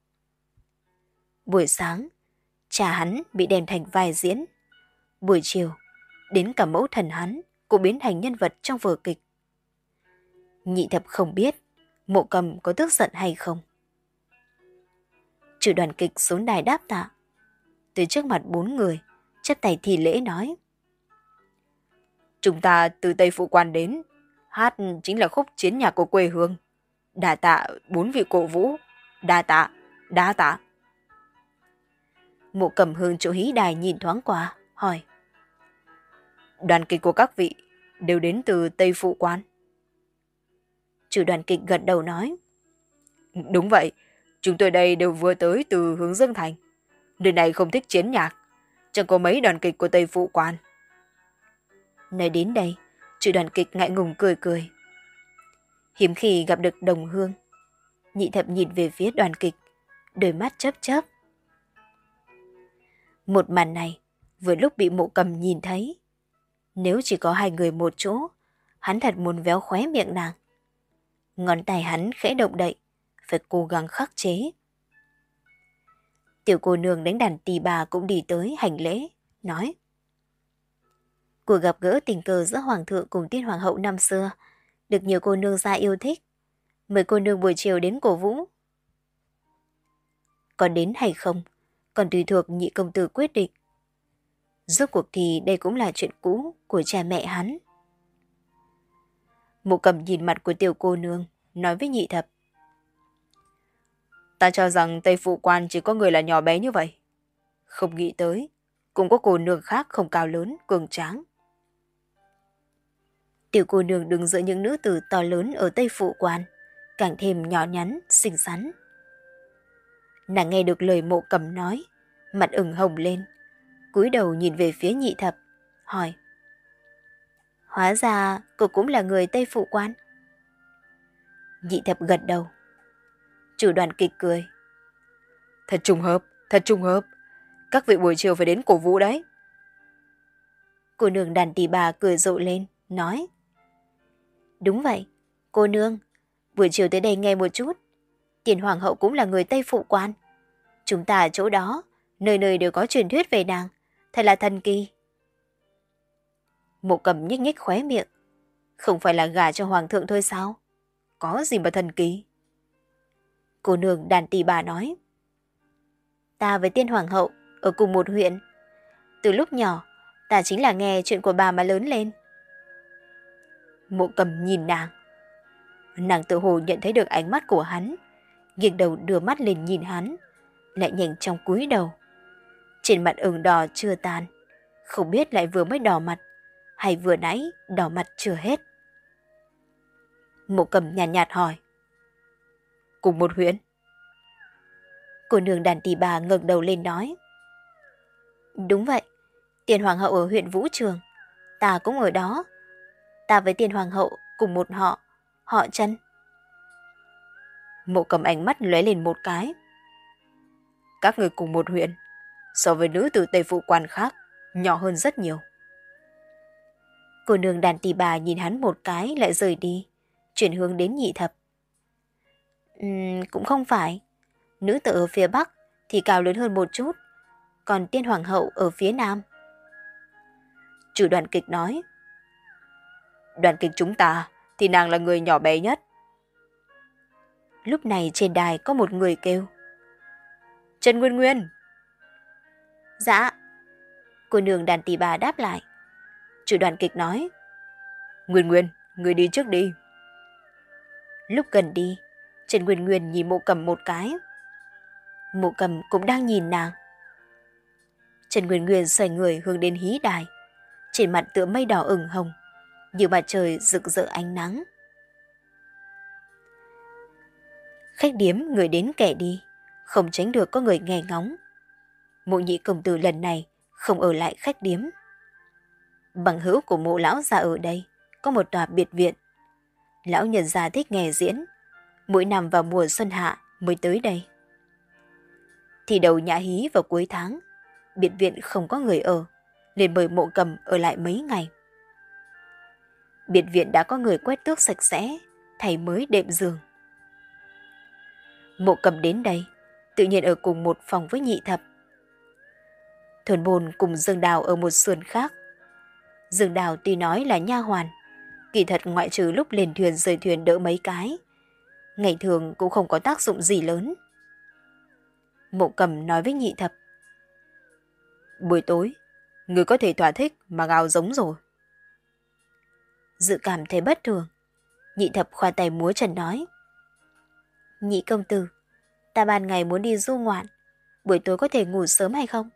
Buổi sáng, cha hắn bị đem thành vai diễn. Buổi chiều, đến cả mẫu thần hắn cũng biến thành nhân vật trong vở kịch. Nhị thập không biết Mộ Cầm có tức giận hay không. Chủ đoàn kịch xuống đài đáp tạ. Từ trước mặt bốn người, chắp tay thi lễ nói: chúng ta từ Tây Phụ Quan đến, hát chính là khúc chiến nhạc của quê hương. Đa tạ bốn vị cổ vũ, đa tạ, đa tạ. Mộ Cầm hướng chỗ hí đài nhìn thoáng qua, hỏi: đoàn kịch của các vị đều đến từ Tây Phụ Quan? Chủ đoàn kịch gật đầu nói: đúng vậy, chúng tôi đây đều vừa tới từ hướng Dương Thành. Nơi này không thích chiến nhạc, chẳng có mấy đoàn kịch của Tây Phụ Quan. Nói đến đây, chủ đoàn kịch ngại ngùng cười cười. Hiếm khi gặp được đồng hương. Nhị thập nhìn về phía đoàn kịch, đôi mắt chớp chớp. Một màn này vừa lúc bị Mộ Cầm nhìn thấy. Nếu chỉ có hai người một chỗ, hắn thật muốn véo khóe miệng nàng. Ngón tay hắn khẽ động đậy, phải cố gắng khắc chế. Tiểu cô nương đánh đàn tỳ bà cũng đi tới hành lễ, nói: cuộc gặp gỡ tình cờ giữa Hoàng thượng cùng Tiên Hoàng hậu năm xưa, được nhiều cô nương gia yêu thích. Mời cô nương buổi chiều đến cổ vũ. Còn đến hay không, còn tùy thuộc nhị công tử quyết định. Rốt cuộc thì đây cũng là chuyện cũ của cha mẹ hắn. Mộ Cầm nhìn mặt của tiểu cô nương, nói với nhị thập: ta cho rằng Tây Phụ Quan chỉ có người là nhỏ bé như vậy. Không nghĩ tới, cũng có cô nương khác không cao lớn, cường tráng. Tiểu cô nương đứng giữa những nữ tử to lớn ở Tây Phụ Quan, càng thêm nhỏ nhắn, xinh xắn. Nàng nghe được lời Mộ Cầm nói, mặt ửng hồng lên, cúi đầu nhìn về phía nhị thập, hỏi: hóa ra cô cũng là người Tây Phụ Quan? Nhị thập gật đầu. Chủ đoàn kịch cười: thật trùng hợp, thật trùng hợp. Các vị buổi chiều phải đến cổ vũ đấy. Cô nương đàn tỳ bà cười rộ lên, nói: đúng vậy, cô nương, buổi chiều tới đây nghe một chút. Tiền Hoàng hậu cũng là người Tây Phụ Quan. Chúng ta ở chỗ đó, nơi nơi đều có truyền thuyết về nàng, thật là thần kỳ. Mộ Cầm nhếch nhếch khóe miệng. Không phải là gả cho Hoàng thượng thôi sao? Có gì mà thần kỳ? Cô nương đàn tỳ bà nói: ta với Tiên Hoàng hậu ở cùng một huyện. Từ lúc nhỏ, ta chính là nghe chuyện của bà mà lớn lên. Mộ Cầm nhìn nàng. Nàng tự hồ nhận thấy được ánh mắt của hắn, nghiêng đầu đưa mắt lên nhìn hắn, lại nhanh chóng cúi đầu. Trên mặt ửng đỏ chưa tan, không biết lại vừa mới đỏ mặt, hay vừa nãy đỏ mặt chưa hết. Mộ Cầm nhàn nhạt, nhạt hỏi: cùng một huyện? Cô nương đàn tỳ bà ngẩng đầu lên nói: đúng vậy, Tiền Hoàng hậu ở huyện Vũ Trường, ta cũng ở đó. Ta với Tiên Hoàng hậu cùng một họ, họ Trân. Mộ Cầm ánh mắt lóe lên một cái. Các người cùng một huyện, so với nữ tử Tây Phụ quan khác, nhỏ hơn rất nhiều. Cô nương Đàn Tỳ Bà nhìn hắn một cái lại rời đi, chuyển hướng đến Nhị Thập. Uhm, cũng không phải. Nữ tử ở phía Bắc thì cao lớn hơn một chút, còn Tiên Hoàng hậu ở phía Nam. Chủ Đoàn Kịch nói. Đoàn Kịch chúng ta thì nàng là người nhỏ bé nhất. Lúc này trên đài có một người kêu. Trần Nguyên Nguyên. Dạ. Cô nương Đàn Tỳ Bà đáp lại. Chủ Đoàn Kịch nói. Nguyên Nguyên, người đi trước đi. Lúc gần đi, Trần Nguyên Nguyên nhìn Mộ Cầm một cái. Mộ Cầm cũng đang nhìn nàng. Trần Nguyên Nguyên xoay người hướng đến hí đài, trên mặt tựa mây đỏ ửng hồng, như mặt trời rực rỡ ánh nắng. Khách điếm người đến kẻ đi, không tránh được có người nghe ngóng. Mộ Nhị công tử lần này không ở lại khách điếm. Bằng hữu của Mộ lão gia ở đây có một tòa biệt viện. Lão nhân gia thích nghe diễn, mỗi năm vào mùa xuân hạ mới tới đây. Thì đầu nhã hí vào cuối tháng, biệt viện không có người ở, liền mời Mộ Cầm ở lại mấy ngày. Biệt viện đã có người quét tước sạch sẽ, thay mới đệm giường. Mộ Cầm đến đây, tự nhiên ở cùng một phòng với Nhị Thập. Thuần Bồn cùng Dương Đào ở một sườn khác. Dương Đào tuy nói là nha hoàn, kỳ thật ngoại trừ lúc lên thuyền rời thuyền đỡ mấy cái, ngày thường cũng không có tác dụng gì lớn. Mộ Cầm nói với Nhị Thập. Buổi tối, người có thể thỏa thích mà gào giống rồi. Dự cảm thấy bất thường, Nhị Thập khoa tay múa chân nói. Nhị công tử, ta ban ngày muốn đi du ngoạn, buổi tối có thể ngủ sớm hay không?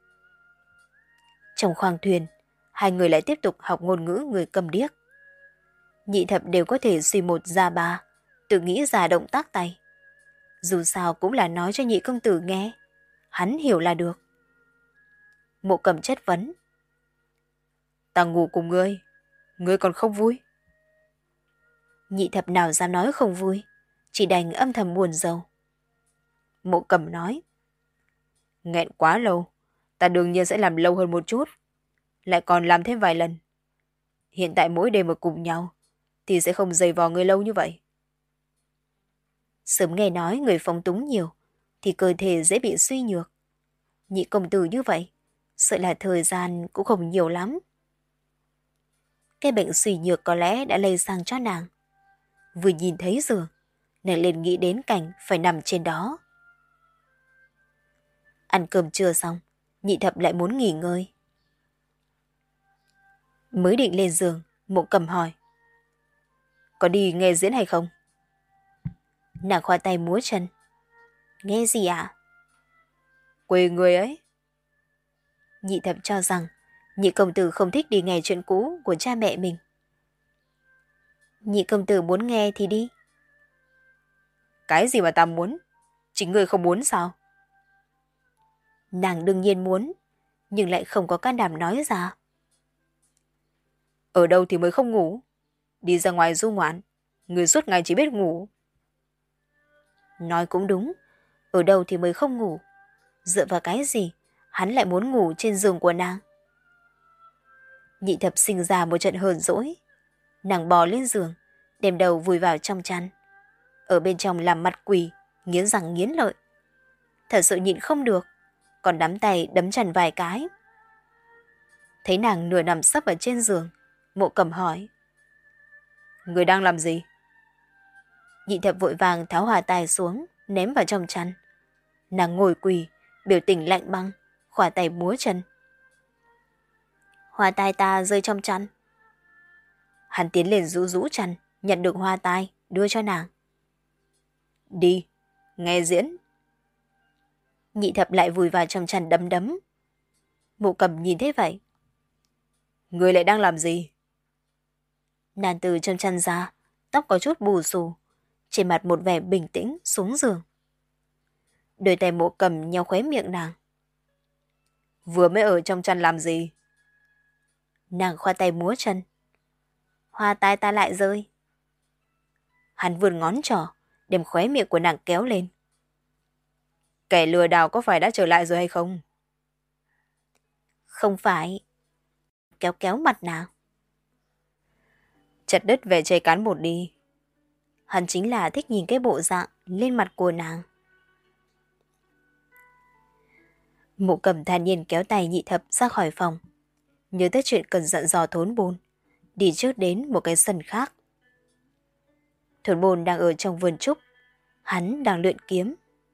Trong khoang thuyền, hai người lại tiếp tục học ngôn ngữ người cầm điếc. Nhị Thập đều có thể suy một ra ba, tự nghĩ ra động tác tay. Dù sao cũng là nói cho Nhị công tử nghe, hắn hiểu là được. Mộ Cầm chất vấn. Ta ngủ cùng ngươi, ngươi còn không vui? Nhị Thập nào dám nói không vui, chỉ đành âm thầm buồn rầu. Mộ Cầm nói. Nghẹn quá lâu, ta đương nhiên sẽ làm lâu hơn một chút, lại còn làm thêm vài lần. Hiện tại mỗi đêm ở cùng nhau, thì sẽ không dày vò ngươi lâu như vậy. Sớm nghe nói người phóng túng nhiều, thì cơ thể dễ bị suy nhược. Nhị công tử như vậy, sợ là thời gian cũng không nhiều lắm. Cái bệnh suy nhược có lẽ đã lây sang cho nàng. Vừa nhìn thấy giường, nàng liền nghĩ đến cảnh phải nằm trên đó. Ăn cơm trưa xong, Nhị Thập lại muốn nghỉ ngơi. Mới định lên giường, Mộ Cầm hỏi. Có đi nghe diễn hay không? Nàng khoa tay múa chân. Nghe gì ạ? À? Quê người ấy. Nhị Thập cho rằng Nhị công tử không thích đi nghe chuyện cũ của cha mẹ mình. Nhị công tử muốn nghe thì đi. Cái gì mà ta muốn? Chính ngươi không muốn sao? Nàng đương nhiên muốn, nhưng lại không có can đảm nói ra. Ở đâu thì mới không ngủ? Đi ra ngoài du ngoạn, người suốt ngày chỉ biết ngủ. Nói cũng đúng, ở đâu thì mới không ngủ. Dựa vào cái gì, hắn lại muốn ngủ trên giường của nàng? Nhị Thập sinh ra một trận hờn dỗi. Nàng bò lên giường, đem đầu vùi vào trong chăn. Ở bên trong làm mặt quỷ, nghiến răng nghiến lợi. Thật sự nhịn không được, còn đắm tay đấm chăn vài cái. Thấy nàng nửa nằm sấp ở trên giường, Mộ Cầm hỏi. Người đang làm gì? Nhị Thập vội vàng tháo hòa tài xuống, ném vào trong chăn. Nàng ngồi quỳ, biểu tình lạnh băng, khỏa tay múa chân. Hoa tai ta rơi trong chăn. Hắn tiến lên rũ rũ chăn, nhận được hoa tai, đưa cho nàng. Đi, nghe diễn. Nhị Thập lại vùi vào trong chăn đấm đấm. Mộ Cầm nhìn thấy vậy. Người lại đang làm gì? Nàng từ trong chăn ra, tóc có chút bù xù, trên mặt một vẻ bình tĩnh xuống giường. Đôi tay Mộ Cầm nhéo khóe miệng nàng. Vừa mới ở trong chăn làm gì? Nàng khoa tay múa chân. Hoa tai ta lại rơi. Hắn vươn ngón trỏ, đem khóe miệng của nàng kéo lên. Kẻ lừa đảo có phải đã trở lại rồi hay không? Không phải. Kéo kéo mặt nàng. Chặt đứt về chảy cán một đi. Hắn chính là thích nhìn cái bộ dạng lên mặt của nàng. Mộ Cầm thản nhiên kéo tay Nhị Thập ra khỏi phòng. Nhớ tới chuyện cần dặn dò Thốn Bôn, đi trước đến một cái sân khác. Thốn Bôn đang ở trong vườn trúc, hắn đang luyện kiếm.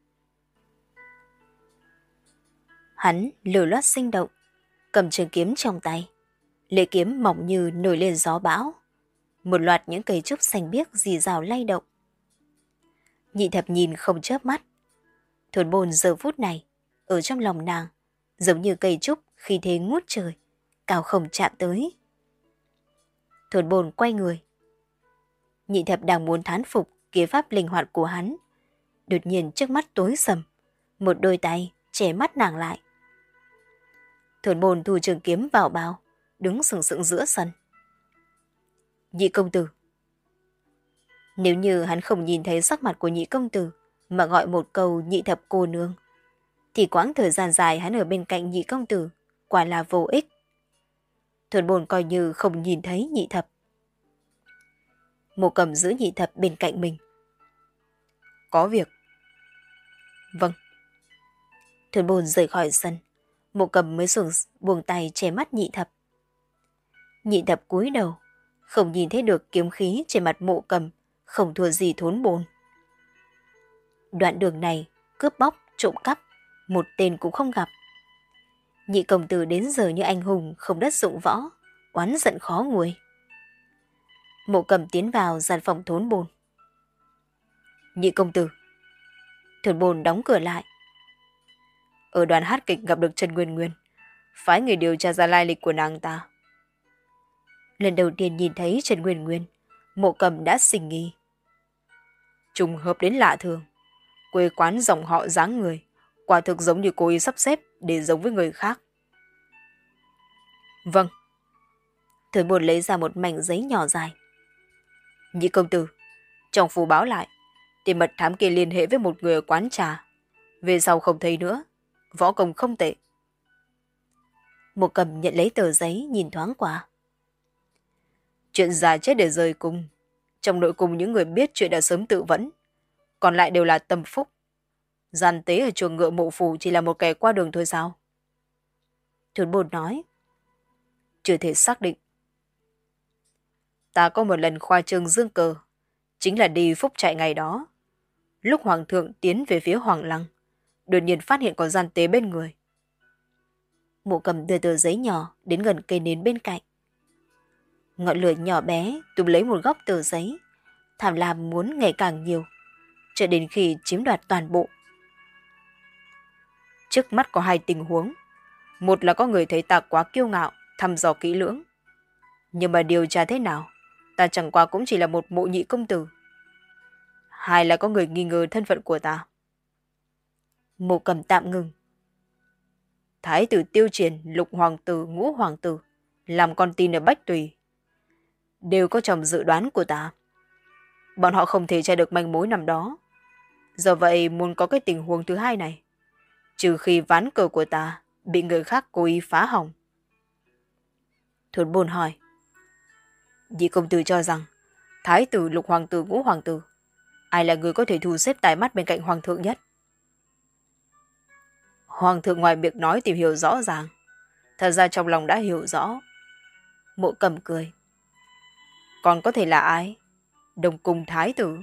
Hắn lử loát sinh động, cầm trường kiếm trong tay. Lưỡi kiếm mỏng như nổi lên gió bão. Một loạt những cây trúc xanh biếc rì rào lay động. Nhị Thập nhìn không chớp mắt. Thốn Bôn giờ phút này, ở trong lòng nàng, giống như cây trúc khi thế ngút trời, cao không chạm tới. Thốn Bôn quay người. Nhị Thập đang muốn thán phục kế pháp linh hoạt của hắn. Đột nhiên trước mắt tối sầm, một đôi tay che mắt nàng lại. Thốn Bôn thu trường kiếm vào bao, đứng sừng sững giữa sân. Nhị công tử. Nếu như hắn không nhìn thấy sắc mặt của nhị công tử mà gọi một câu Nhị Thập cô nương, thì quãng thời gian dài hắn ở bên cạnh nhị công tử quả là vô ích. Thốn Bôn coi như không nhìn thấy Nhị Thập. Mộ Cầm giữ Nhị Thập bên cạnh mình. Có việc. Vâng. Thốn Bôn rời khỏi sân. Mộ Cầm mới xuống buông tay che mắt Nhị Thập. Nhị Thập cúi đầu, không nhìn thấy được kiếm khí trên mặt Mộ Cầm, không thua gì Thốn Bôn. Đoạn đường này, cướp bóc, trộm cắp, một tên cũng không gặp. Nhị công tử đến giờ như anh hùng không đất dụng võ, oán giận khó nguôi. Mộ Cầm tiến vào gian phòng Thốn Bôn. Nhị công tử. Thốn Bôn đóng cửa lại. Ở đoàn hát kịch gặp được Trần Nguyên Nguyên, phái người điều tra ra lai lịch của nàng ta. Lần đầu tiên nhìn thấy Trần Nguyên Nguyên, Mộ Cầm đã sinh nghi. Trùng hợp đến lạ thường, quê quán dòng họ dáng người, quả thực giống như cô ấy sắp xếp để giống với người khác. Vâng. Thốn Bôn lấy ra một mảnh giấy nhỏ dài. Nhị công tử, trong phù báo lại, tiền mật thám kia liên hệ với một người ở quán trà. Về sau không thấy nữa, võ công không tệ. Mộ Cầm nhận lấy tờ giấy nhìn thoáng qua. Chuyện già chết để rời cung. Trong nội cung những người biết chuyện đã sớm tự vẫn, còn lại đều là tâm phúc. Gian tế ở chuồng ngựa Mộ Phủ chỉ là một kẻ qua đường thôi sao? Thốn Bôn nói. Chưa thể xác định. Ta có một lần khoa trương dương cờ, chính là đi phúc trại ngày đó. Lúc hoàng thượng tiến về phía Hoàng Lăng, đột nhiên phát hiện có gian tế bên người. Mộ Cầm đưa tờ giấy nhỏ đến gần cây nến bên cạnh. Ngọn lửa nhỏ bé túm lấy một góc tờ giấy, tham lam muốn ngày càng nhiều, cho đến khi chiếm đoạt toàn bộ. Trước mắt có hai tình huống. Một là có người thấy ta quá kiêu ngạo, thăm dò kỹ lưỡng. Nhưng mà điều tra thế nào, ta chẳng qua cũng chỉ là một mộ nhị công tử. Hai là có người nghi ngờ thân phận của ta. Mộ Cầm tạm ngừng. Thái tử Tiêu Triển, lục hoàng tử, ngũ hoàng tử, làm con tin ở Bách Tùy, đều có trong dự đoán của ta. Bọn họ không thể tra được manh mối nằm đó. Do vậy muốn có cái tình huống thứ hai này, trừ khi ván cờ của ta bị người khác cố ý phá hỏng. Thốn Bôn hỏi. Nhị công tử cho rằng Thái tử, lục hoàng tử, ngũ hoàng tử, ai là người có thể thu xếp tài mắt bên cạnh hoàng thượng nhất? Hoàng thượng ngoài miệng nói tìm hiểu rõ ràng, thật ra trong lòng đã hiểu rõ. Mộ Cầm cười. Còn có thể là ai? Đồng Cung Thái tử.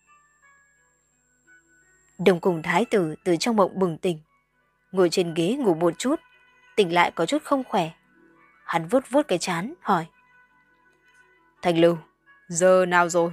Đồng Cung Thái tử từ trong mộng bừng tỉnh, ngồi trên ghế ngủ một chút, tỉnh lại có chút không khỏe. Hắn vuốt vuốt cái trán hỏi. Thành Lưu, giờ nào rồi?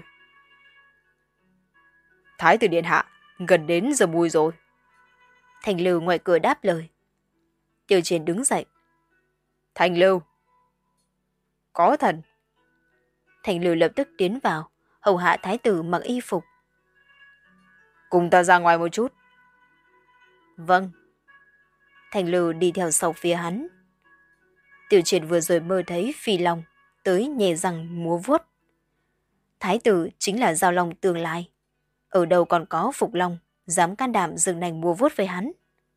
Thái tử điện hạ, gần đến giờ mùi rồi. Thành Lưu ngoài cửa đáp lời. Tiêu Chiến đứng dậy. Thành Lưu. Có thần. Thành Lưu lập tức tiến vào, hầu hạ thái tử mặc y phục. Cùng ta ra ngoài một chút. Vâng. Thành Lưu đi theo sau phía hắn. Tiểu Triệt vừa rồi mơ thấy Phi Long tới nhè răng múa vuốt, Thái tử chính là Giao Long tương lai. Ở đâu còn có Phục Long dám can đảm dừng nành mua vuốt với hắn.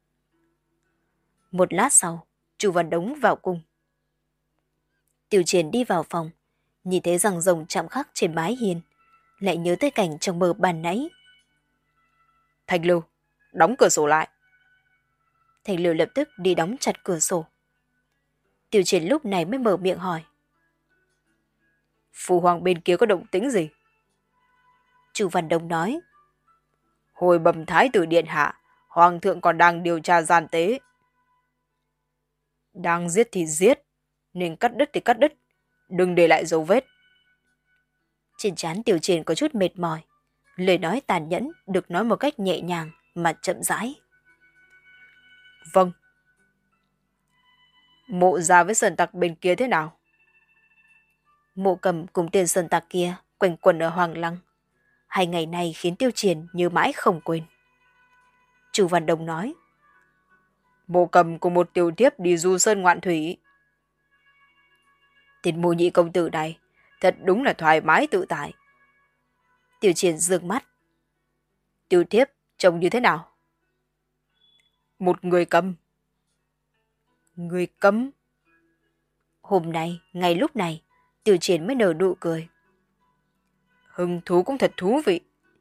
Một lát sau, Chu Văn Đống vào cung. Tiểu Triển đi vào phòng, nhìn thấy rằng rồng chạm khắc trên mái hiên, lại nhớ tới cảnh trong mơ ban nãy. Thanh Lưu, đóng cửa sổ lại. Thanh Lưu lập tức đi đóng chặt cửa sổ. Tiểu Triển lúc này mới mở miệng hỏi. Phụ hoàng bên kia có động tĩnh gì? Chu Văn Đống nói. Hồi bẩm Thái tử điện hạ, hoàng thượng còn đang điều tra gian tế. Đang giết thì giết, nên cắt đứt thì cắt đứt, đừng để lại dấu vết. Trên trán Tiểu Triển có chút mệt mỏi, lời nói tàn nhẫn được nói một cách nhẹ nhàng mà chậm rãi. Vâng. Mộ Gia với Sơn Tặc bên kia thế nào? Mộ Cầm cùng tên Sơn Tặc kia quanh quẩn ở Hoàng Lăng. Hai ngày nay khiến Tiêu Triển nhớ mãi không quên. Chu Văn Đông nói. Mộ Cầm cùng một tiểu thiếp đi du sơn ngoạn thủy. Tên Mộ Nhị công tử này thật đúng là thoải mái tự tại. Tiêu Triển dương mắt. Tiểu thiếp trông như thế nào? Một người câm. Người câm? Hôm nay, ngay lúc này, Tiêu Triển mới nở nụ cười. Hứng thú cũng thật thú vị.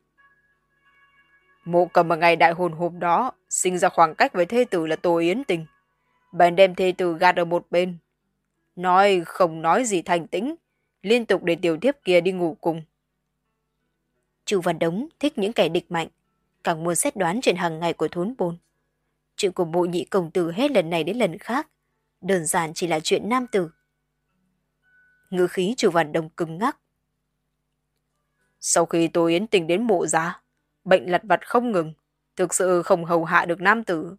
Mộ Cầm ở ngày đại hôn hôm đó sinh ra khoảng cách với thê tử là Tô Yến Tình. Bèn đem thê tử gạt ở một bên. Nói không nói gì thành tĩnh, liên tục để tiểu thiếp kia đi ngủ cùng. Chu Văn Đống thích những kẻ địch mạnh, càng muốn xét đoán chuyện hàng ngày của thốn bôn. Chuyện của Mộ Nhị công tử hết lần này đến lần khác, đơn giản chỉ là chuyện nam tử. Ngữ khí Chu Văn Đống cứng ngắc. Sau khi Tô Yến Tình đến Mộ Gia, bệnh lặt vặt không ngừng, thực sự không hầu hạ được nam tử.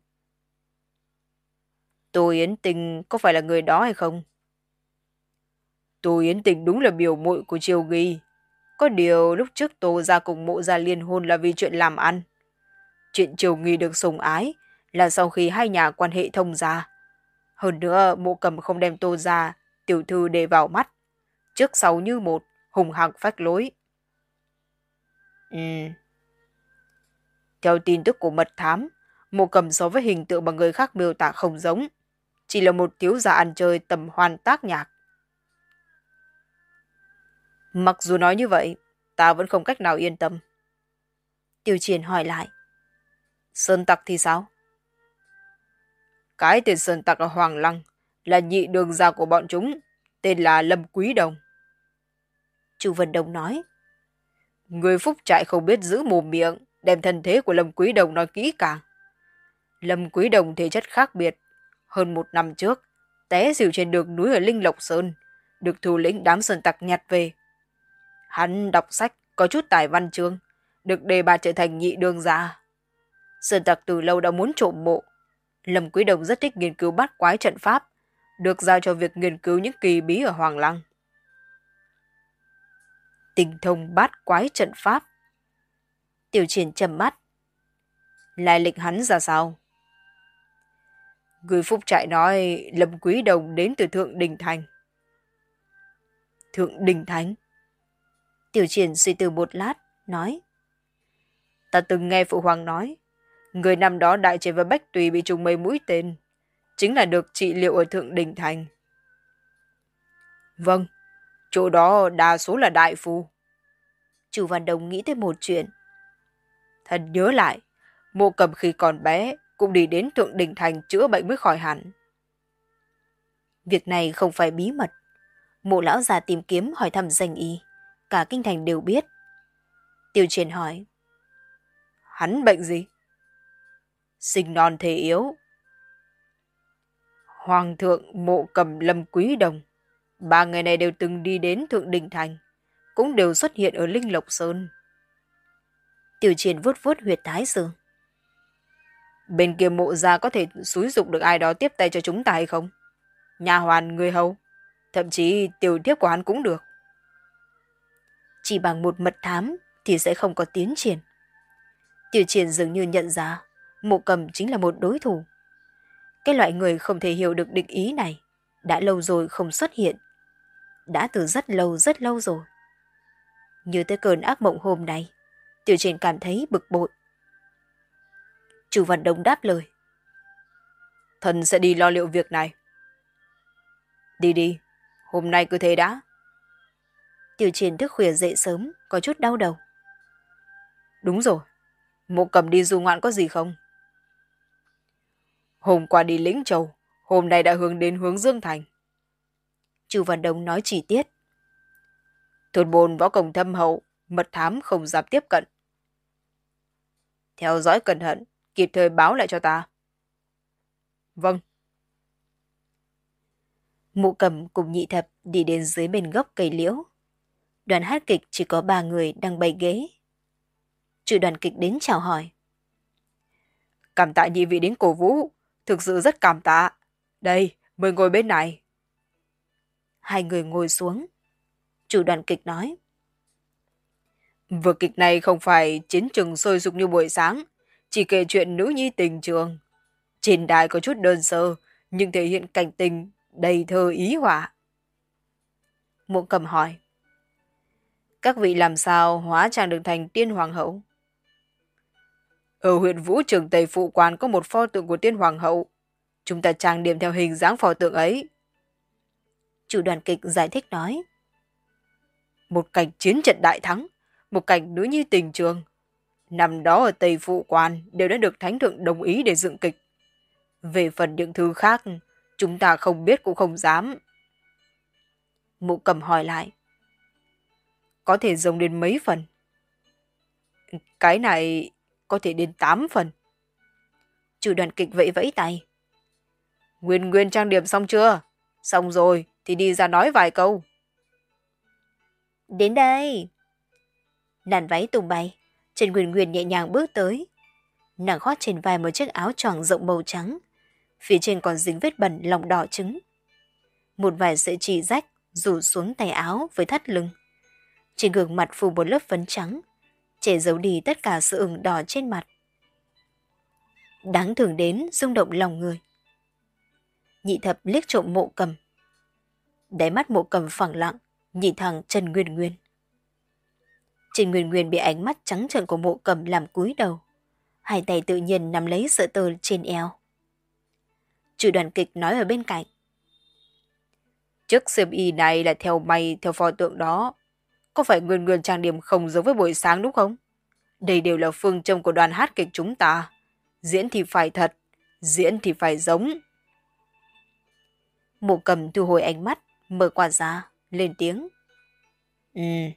Tô Yến Tình có phải là người đó hay không? Tô Yến Tình đúng là biểu muội của Triều Nghi. Có điều lúc trước Tô Gia cùng Mộ Gia liên hôn là vì chuyện làm ăn. Chuyện Triều Nghi được sủng ái là sau khi hai nhà quan hệ thông gia. Hơn nữa Mộ Cầm không đem Tô Gia tiểu thư để vào mắt, trước sau như một, hùng hăng phách lối. Ừ. Theo tin tức của mật thám, Mộ Cầm so với hình tượng mà người khác miêu tả không giống, chỉ là một thiếu gia ăn chơi tầm hoan tác nhạc. Mặc dù nói như vậy, ta vẫn không cách nào yên tâm. Tiêu Triển hỏi lại. Sơn Tặc thì sao? Cái tên Sơn Tặc ở Hoàng Lăng là nhị đường gia của bọn chúng, tên là Lâm Quý Đồng. Chu Văn Đông nói. Người phúc trại không biết giữ mồm miệng, đem thân thế của Lâm Quý Đồng nói kỹ càng. Lâm Quý Đồng thể chất khác biệt. Hơn một năm trước, té xỉu trên đường núi ở Linh Lộc Sơn, được thủ lĩnh đám Sơn Tặc nhặt về. Hắn đọc sách, có chút tài văn chương, được đề bạt trở thành nhị đường gia. Sơn Tặc từ lâu đã muốn trộm mộ. Lâm Quý Đồng rất thích nghiên cứu bát quái trận pháp, được giao cho việc nghiên cứu những kỳ bí ở Hoàng Lăng. Tinh thông bát quái trận pháp. Tiểu Triển trầm mắt. Lai lịch hắn ra sao? Người phúc trại nói Lâm Quý Đồng đến từ Thượng Đình Thành. Thượng Đình Thành? Tiểu Triển suy tư một lát, nói. Ta từng nghe phụ hoàng nói, người năm đó đại chế và Bách Tùy bị trùng mấy mũi tên, chính là được trị liệu ở Thượng Đình Thành. Vâng, chỗ đó đa số là đại phu. Chu Văn Đông nghĩ tới một chuyện. Thần nhớ lại, Mộ Cầm khi còn bé cũng đi đến Thượng Đình Thành chữa bệnh mới khỏi hẳn. Việc này không phải bí mật. Mộ lão già tìm kiếm hỏi thăm danh y, cả kinh thành đều biết. Tiêu Triển hỏi. Hắn bệnh gì? Sinh non thể yếu. Hoàng thượng Mộ Cầm Lâm Quý Đồng, ba người này đều từng đi đến Thượng Đình Thành, cũng đều xuất hiện ở Linh Lộc Sơn. Tiểu Triển vuốt vuốt huyệt thái dương. Bên kia Mộ Gia có thể xúi dục được ai đó tiếp tay cho chúng ta hay không? Nhà hoàn, người hầu, thậm chí tiểu thiếp của hắn cũng được. Chỉ bằng một mật thám thì sẽ không có tiến triển. Tiểu Triển dường như nhận ra Mộ Cầm chính là một đối thủ. Cái loại người không thể hiểu được định ý này đã lâu rồi không xuất hiện. Đã từ rất lâu rất lâu rồi. Nhớ tới cơn ác mộng hôm nay, Tiểu Trên cảm thấy bực bội. Chu Văn Đông đáp lời. Thần sẽ đi lo liệu việc này. Đi đi, hôm nay cứ thế đã. Tiểu Trên thức khuya dậy sớm, có chút đau đầu. Đúng rồi, Mộ Cầm đi du ngoạn có gì không? Hôm qua đi Lĩnh Châu, hôm nay đã hướng đến hướng Dương Thành. Chu Văn Đông nói chi tiết. Thôn bồn võ công thâm hậu, mật thám không dám tiếp cận. Theo dõi cẩn thận, kịp thời báo lại cho ta. Vâng. Mộ Cầm cùng Nhị Thập đi đến dưới bên gốc cây liễu. Đoàn hát kịch chỉ có ba người đang bày ghế. Chủ đoàn kịch đến chào hỏi. Cảm tạ nhị vị đến cổ vũ, thực sự rất cảm tạ. Đây, mời ngồi bên này. Hai người ngồi xuống. Chủ đoàn kịch nói. Vở kịch này không phải chiến trường sôi sục như buổi sáng, chỉ kể chuyện nữ nhi tình trường. Trên đài có chút đơn sơ, nhưng thể hiện cảnh tình đầy thơ ý họa. Mộ Cầm hỏi. Các vị làm sao hóa trang được thành tiên hoàng hậu? Ở huyện Vũ Trường Tây Phụ Quan có một pho tượng của tiên hoàng hậu. Chúng ta trang điểm theo hình dáng pho tượng ấy. Chủ đoàn kịch giải thích nói. Một cảnh chiến trận đại thắng, một cảnh nữ nhi tình trường. Năm đó ở Tây Phụ Quan đều đã được Thánh Thượng đồng ý để dựng kịch. Về phần những thứ khác, chúng ta không biết cũng không dám. Mộ Cầm hỏi lại. Có thể giống đến mấy phần? Cái này có thể đến tám phần. Chủ đoàn kịch vẫy vẫy tay. Nguyên Nguyên trang điểm xong chưa? Xong rồi thì đi ra nói vài câu. Đến đây. Làn váy tung bay, Trần Nguyên Nguyên nhẹ nhàng bước tới. Nàng khoác trên vai một chiếc áo choàng rộng màu trắng. Phía trên còn dính vết bẩn lòng đỏ trứng. Một vài sợi chỉ rách rủ xuống tay áo với thắt lưng. Trên gương mặt phủ một lớp phấn trắng, che giấu đi tất cả sự ửng đỏ trên mặt. Đáng thương đến rung động lòng người. Nhị Thập liếc trộm Mộ Cầm. Đáy mắt Mộ Cầm phẳng lặng, nhìn thẳng Trần Nguyên Nguyên. Trần Nguyên Nguyên bị ánh mắt trắng trợn của Mộ Cầm làm cúi đầu. Hai tay tự nhiên nắm lấy sợi tơ trên eo. Chủ đoàn kịch nói ở bên cạnh. Chiếc xiêm y này là theo mày theo pho tượng đó. Có phải Nguyên Nguyên trang điểm không giống với buổi sáng đúng không? Đây đều là phương châm của đoàn hát kịch chúng ta. Diễn thì phải thật, diễn thì phải giống. Mộ Cầm thu hồi ánh mắt, mở quạt ra, lên tiếng. Ừ.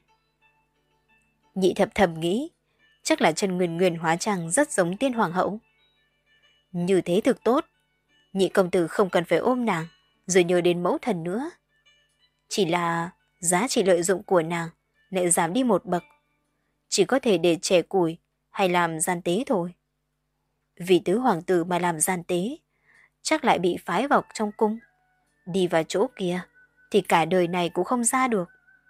Nhị Thập thầm nghĩ, chắc là Trần Nguyên Nguyên hóa trang rất giống tiên hoàng hậu. Như thế thực tốt, nhị công tử không cần phải ôm nàng, rồi nhớ đến mẫu thần nữa. Chỉ là giá trị lợi dụng của nàng lại giảm đi một bậc. Chỉ có thể để trẻ củi hay làm gian tế thôi. Vì tứ hoàng tử mà làm gian tế, chắc lại bị phái vào trong cung. Đi vào chỗ kia thì cả đời này cũng không ra được.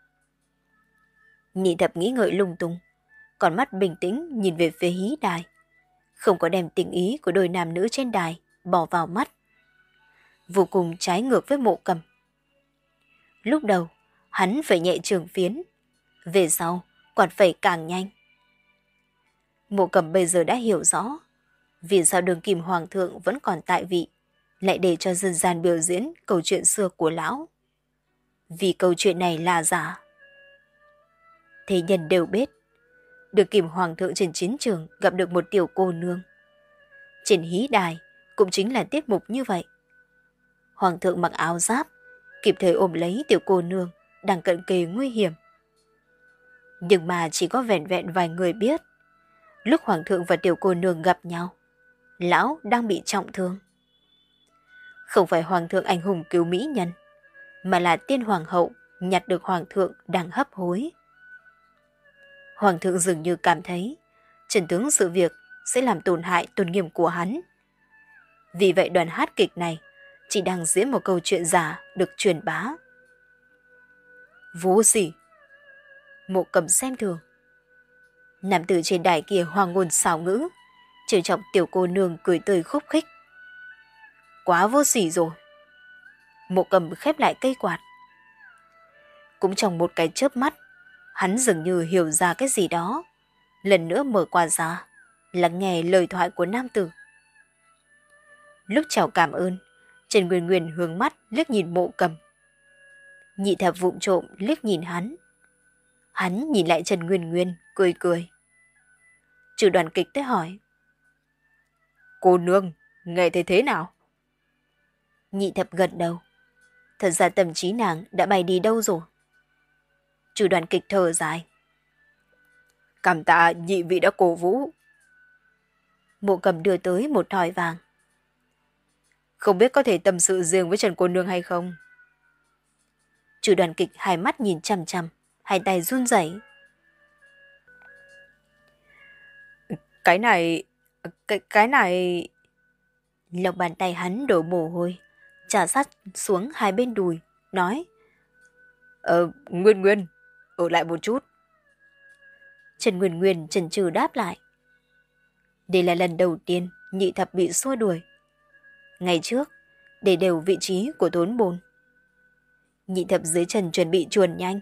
Nhị Thập nghĩ ngợi lung tung, còn mắt bình tĩnh nhìn về phía hí đài. Không có đem tình ý của đôi nam nữ trên đài bỏ vào mắt. Vô cùng trái ngược với Mộ Cầm. Lúc đầu, hắn phải nhẹ trường phiến. Về sau, còn phải càng nhanh. Mộ Cầm bây giờ đã hiểu rõ vì sao đường kim hoàng thượng vẫn còn tại vị, lại để cho dân gian biểu diễn câu chuyện xưa của lão. Vì câu chuyện này là giả. Thế nhân đều biết, đường kim hoàng thượng trên chiến trường gặp được một tiểu cô nương. Trên hí đài cũng chính là tiết mục như vậy. Hoàng thượng mặc áo giáp, kịp thời ôm lấy tiểu cô nương đang cận kề nguy hiểm. Nhưng mà chỉ có vẻn vẹn vài người biết, lúc hoàng thượng và tiểu cô nương gặp nhau, lão đang bị trọng thương. Không phải hoàng thượng anh hùng cứu mỹ nhân, mà là tiên hoàng hậu nhặt được hoàng thượng đang hấp hối. Hoàng thượng dường như cảm thấy chân tướng sự việc sẽ làm tổn hại tôn nghiêm của hắn. Vì vậy đoàn hát kịch này chỉ đang diễn một câu chuyện giả được truyền bá. Vô sỉ! Mộ Cầm xem thường. Nam tử trên đài kia hoàng ngôn xảo ngữ, trêu chọc tiểu cô nương cười tươi khúc khích. Quá vô sỉ rồi! Mộ Cầm khép lại cây quạt. Cũng trong một cái chớp mắt, Hắn dường như hiểu ra cái gì đó, lần nữa mở quà ra, lắng nghe lời thoại của nam tử. Lúc chào cảm ơn, Trần Nguyên Nguyên hướng mắt liếc nhìn Mộ Cầm. Nhị thập vụng trộm liếc nhìn hắn. Hắn nhìn lại Trần Nguyên Nguyên, cười cười. Chủ đoàn kịch tới hỏi. Cô nương, nghe thấy thế nào? Nhị thập gật đầu. Thật ra tâm trí nàng đã bay đi đâu rồi? Chủ đoàn kịch thở dài. Cảm tạ nhị vị đã cổ vũ. Mộ Cầm đưa tới một thỏi vàng. Không biết có thể tâm sự riêng với Trần cô nương hay không? Chủ đoàn kịch hai mắt nhìn chằm chằm, hai tay run rẩy. Cái này... Cái, cái này... Lòng bàn tay hắn đổ mồ hôi, trà sát xuống hai bên đùi, nói. Ờ, Nguyên Nguyên, ở lại một chút. Trần Nguyên Nguyên chần chừ đáp lại. Đây là lần đầu tiên nhị thập bị xua đuổi. Ngày trước, để đều vị trí của Thốn Bồn. Nhị thập dưới chân chuẩn bị chuồn nhanh.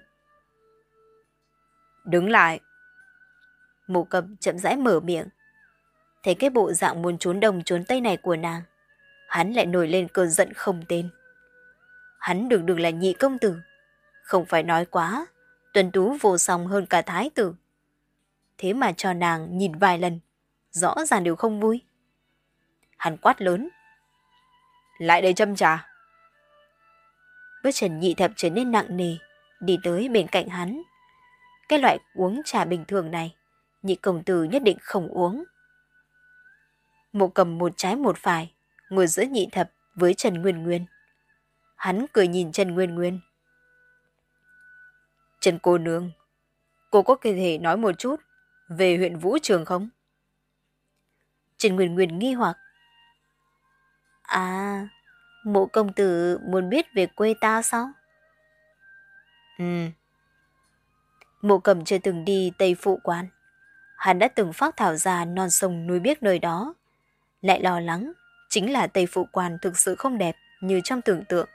Đứng lại. Mộ Cầm chậm rãi mở miệng. Thấy cái bộ dạng muốn trốn đông trốn tây này của nàng, hắn lại nổi lên cơn giận không tên. Hắn đường đường là nhị công tử, không phải nói quá, tuấn tú vô song hơn cả thái tử. Thế mà cho nàng nhìn vài lần, rõ ràng đều không vui. Hắn quát lớn. Lại đây châm trà. Bước chân nhị thập trở nên nặng nề, đi tới bên cạnh hắn. Cái loại uống trà bình thường này, nhị công tử nhất định không uống. Mộ Cầm một trái một phải, ngồi giữa nhị thập với Trần Nguyên Nguyên. Hắn cười nhìn Trần Nguyên Nguyên. Trần cô nương, cô có thể nói một chút về huyện Vũ Trường không? Trần Nguyên Nguyên nghi hoặc. À, Mộ công tử muốn biết về quê ta sao? Ừ. Mộ Cầm chưa từng đi Tây Phụ Quan. Hắn đã từng phác thảo ra non sông núi biếc nơi đó. Lại lo lắng, chính là Tây Phụ Quan thực sự không đẹp như trong tưởng tượng.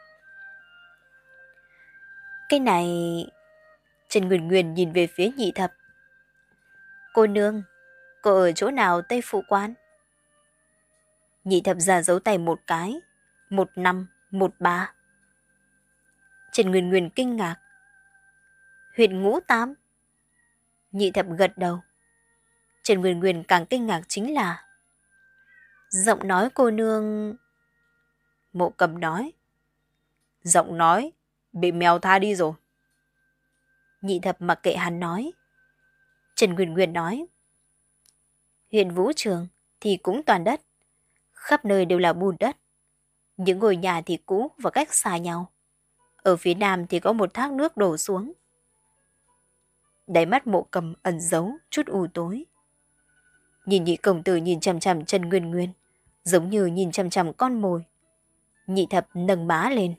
Cái này... Trần Nguyên Nguyên nhìn về phía nhị thập. Cô nương, cô ở chỗ nào Tây Phụ Quan? Nhị thập ra dấu tay một cái. Một năm, một ba. Trần Nguyên Nguyên kinh ngạc. Huyện Ngũ Tam. Nhị thập gật đầu. Trần Nguyên Nguyên càng kinh ngạc chính là giọng nói cô nương... Mộ Cầm nói. Giọng nói bị mèo tha đi rồi. Nhị thập mặc kệ hắn nói. Trần Nguyên Nguyên nói. Huyện Vũ Trường thì cũng toàn đất. Khắp nơi đều là bùn đất. Những ngôi nhà thì cũ và cách xa nhau. Ở phía nam thì có một thác nước đổ xuống. Đáy mắt Mộ Cầm ẩn giấu chút u tối. Nhìn nhị công tử nhìn chằm chằm Trần Nguyên Nguyên, giống như nhìn chằm chằm con mồi. Nhị thập nâng má lên.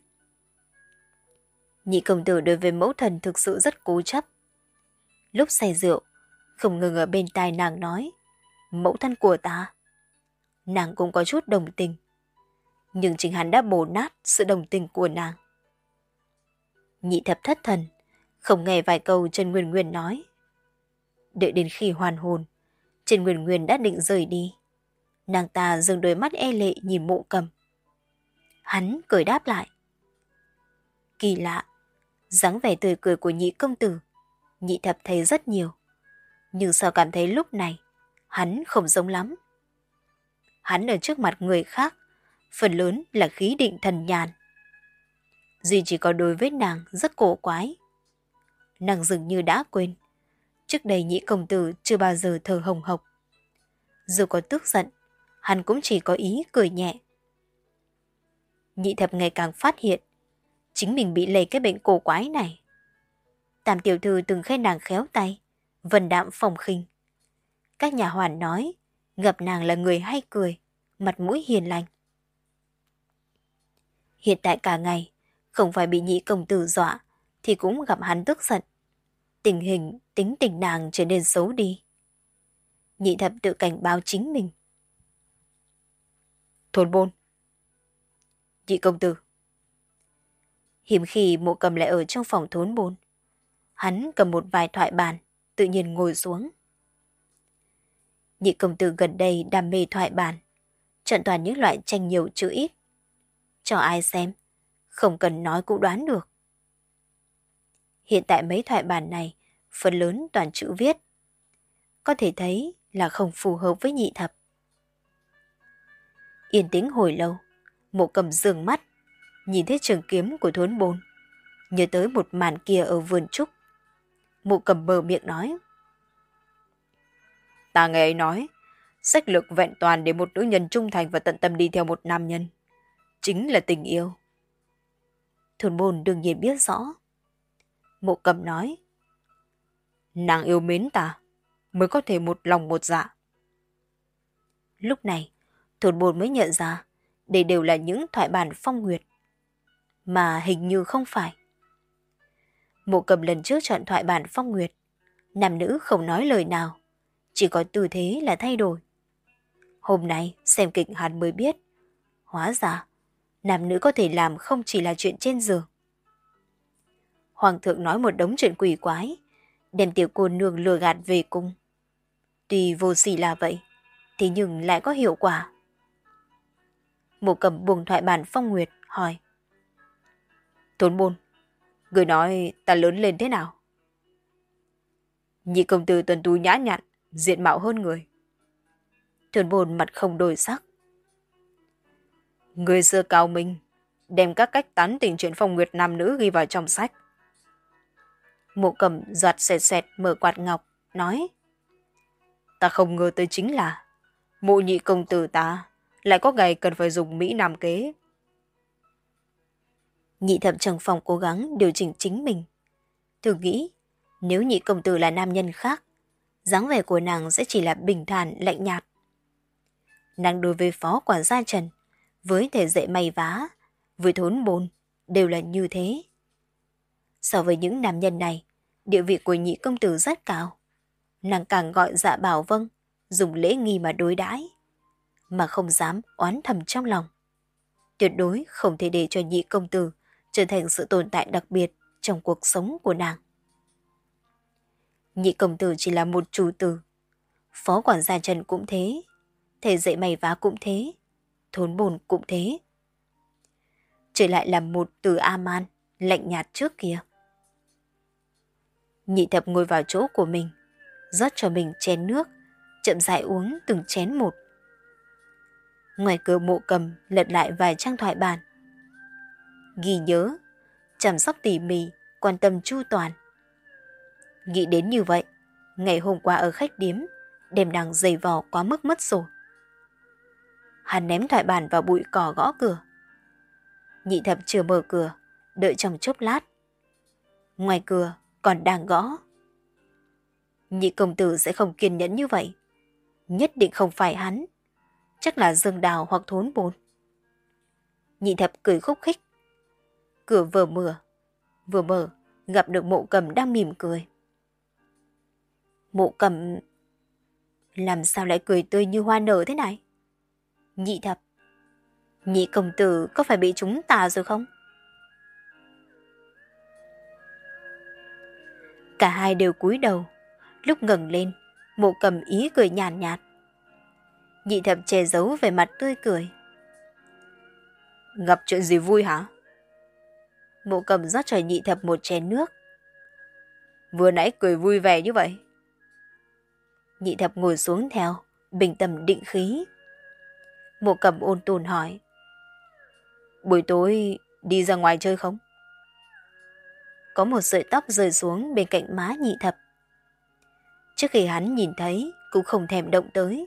Nhị công tử đối với mẫu thần thực sự rất cố chấp. Lúc say rượu, không ngừng ở bên tai nàng nói, mẫu thân của ta. Nàng cũng có chút đồng tình. Nhưng chính hắn đã bổ nát sự đồng tình của nàng. Nhị thập thất thần, không nghe vài câu Trần Nguyên Nguyên nói. Đợi đến khi hoàn hồn, Trần Nguyên Nguyên đã định rời đi. Nàng ta dừng đôi mắt e lệ nhìn Mộ Cầm. Hắn cười đáp lại. Kỳ lạ, dáng vẻ tươi cười của nhị công tử, nhị thập thấy rất nhiều. Nhưng sao cảm thấy lúc này, hắn không giống lắm. Hắn ở trước mặt người khác, phần lớn là khí định thần nhàn. Duy chỉ có đối với nàng rất cổ quái. Nàng dường như đã quên. Trước đây nhị công tử chưa bao giờ thở hồng hộc. Dù có tức giận, hắn cũng chỉ có ý cười nhẹ. Nhị thập ngày càng phát hiện, chính mình bị lây cái bệnh cổ quái này. Tam tiểu thư từng khen nàng khéo tay, vần đạm phong khinh. Các nhà hoàn nói, gặp nàng là người hay cười, mặt mũi hiền lành. Hiện tại cả ngày, không phải bị nhị công tử dọa, thì cũng gặp hắn tức giận. Tình hình, tính tình nàng trở nên xấu đi. Nhị thập tự cảnh báo chính mình. Thôn Bôn. Nhị công tử. Hiếm khi Mộ Cầm lại ở trong phòng Thốn Bôn. Hắn cầm một vài thoại bản, tự nhiên ngồi xuống. Nhị công tử gần đây đam mê thoại bản, chọn toàn những loại tranh nhiều chữ ít. Cho ai xem, không cần nói cũng đoán được. Hiện tại mấy thoại bản này, phần lớn toàn chữ viết. Có thể thấy là không phù hợp với nhị thập. Yên tĩnh hồi lâu, Mộ Cầm dừng mắt, nhìn thấy trường kiếm của Thốn Bồn, nhớ tới một màn kia ở vườn trúc. Mộ Cầm bờ miệng nói: Ta nghe ấy nói, sách lược vẹn toàn để một nữ nhân trung thành và tận tâm đi theo một nam nhân, chính là tình yêu. Thốn Bồn đương nhiên biết rõ. Mộ Cầm nói: Nàng yêu mến ta, mới có thể một lòng một dạ. Lúc này, Thốn Bồn mới nhận ra đây đều là những thoại bản phong nguyệt, mà hình như không phải. Mộ Cầm lần trước chọn thoại bản phong nguyệt, nam nữ không nói lời nào, chỉ có tư thế là thay đổi. Hôm nay xem kịch hắn mới biết, hóa ra nam nữ có thể làm không chỉ là chuyện trên giường. Hoàng thượng nói một đống chuyện quỷ quái, đem tiểu cô nương lừa gạt về cung. Tuy vô sỉ là vậy, thế nhưng lại có hiệu quả. Mộ Cầm buông thoại bản phong nguyệt, hỏi: Thốn Bồn, người nói ta lớn lên thế nào? Nhị công tử tuấn tú nhã nhặn, diện mạo hơn người. Thốn Bồn mặt không đổi sắc. Người xưa cao minh, đem các cách tán tỉnh chuyện phong nguyệt nam nữ ghi vào trong sách. Mộ Cầm giọt xẹt xẹt mở quạt ngọc, nói: Ta không ngờ tới chính là Mộ nhị công tử ta lại có ngày cần phải dùng Mỹ Nam kế. Nhị thập trong phòng cố gắng điều chỉnh chính mình. Thử nghĩ, nếu nhị công tử là nam nhân khác, dáng vẻ của nàng sẽ chỉ là bình thản, lạnh nhạt. Nàng đối với phó quản gia Trần, với thể dạy may vá, với Thốn Bồn, đều là như thế. So với những nam nhân này, địa vị của nhị công tử rất cao. Nàng càng gọi dạ bảo vâng, dùng lễ nghi mà đối đãi, mà không dám oán thầm trong lòng. Tuyệt đối không thể để cho nhị công tử trở thành sự tồn tại đặc biệt trong cuộc sống của nàng. Nhị công tử chỉ là một chủ tử, phó quản gia Trần cũng thế, thể dạy may vá cũng thế, Thốn Bồn cũng thế. Trở lại là một từ A-man, lạnh nhạt trước kia. Nhị thập ngồi vào chỗ của mình, rót cho mình chén nước, chậm rãi uống từng chén một. Ngoài cửa Mộ Cầm lật lại vài trang thoại bản. Ghi nhớ, chăm sóc tỉ mỉ, quan tâm chu toàn. Nghĩ đến như vậy, ngày hôm qua ở khách điếm, đem nàng giày vò quá mức mất rồi. Hắn ném thoại bản vào bụi cỏ gõ cửa. Nhị thập chưa mở cửa, đợi trong chốc lát. Ngoài cửa còn đang gõ. Nhị công tử sẽ không kiên nhẫn như vậy. Nhất định không phải hắn. Chắc là Dương Đào hoặc Thốn Bồn. Nhị thập cười khúc khích. Cửa vừa mở, vừa mở, gặp được Mộ Cầm đang mỉm cười. Mộ Cầm làm sao lại cười tươi như hoa nở thế này? Nhị thập, nhị công tử có phải bị chúng ta rồi không? Cả hai đều cúi đầu. Lúc ngẩng lên, Mộ Cầm ý cười nhàn nhạt, nhạt. Nhị thập che giấu về mặt tươi cười. Gặp chuyện gì vui hả? Mộ Cầm rót cho nhị thập một chén nước. Vừa nãy cười vui vẻ như vậy. Nhị thập ngồi xuống theo, bình tâm định khí. Mộ Cầm ôn tồn hỏi. Buổi tối đi ra ngoài chơi không? Có một sợi tóc rơi xuống bên cạnh má nhị thập. Trước khi hắn nhìn thấy, cũng không thèm động tới.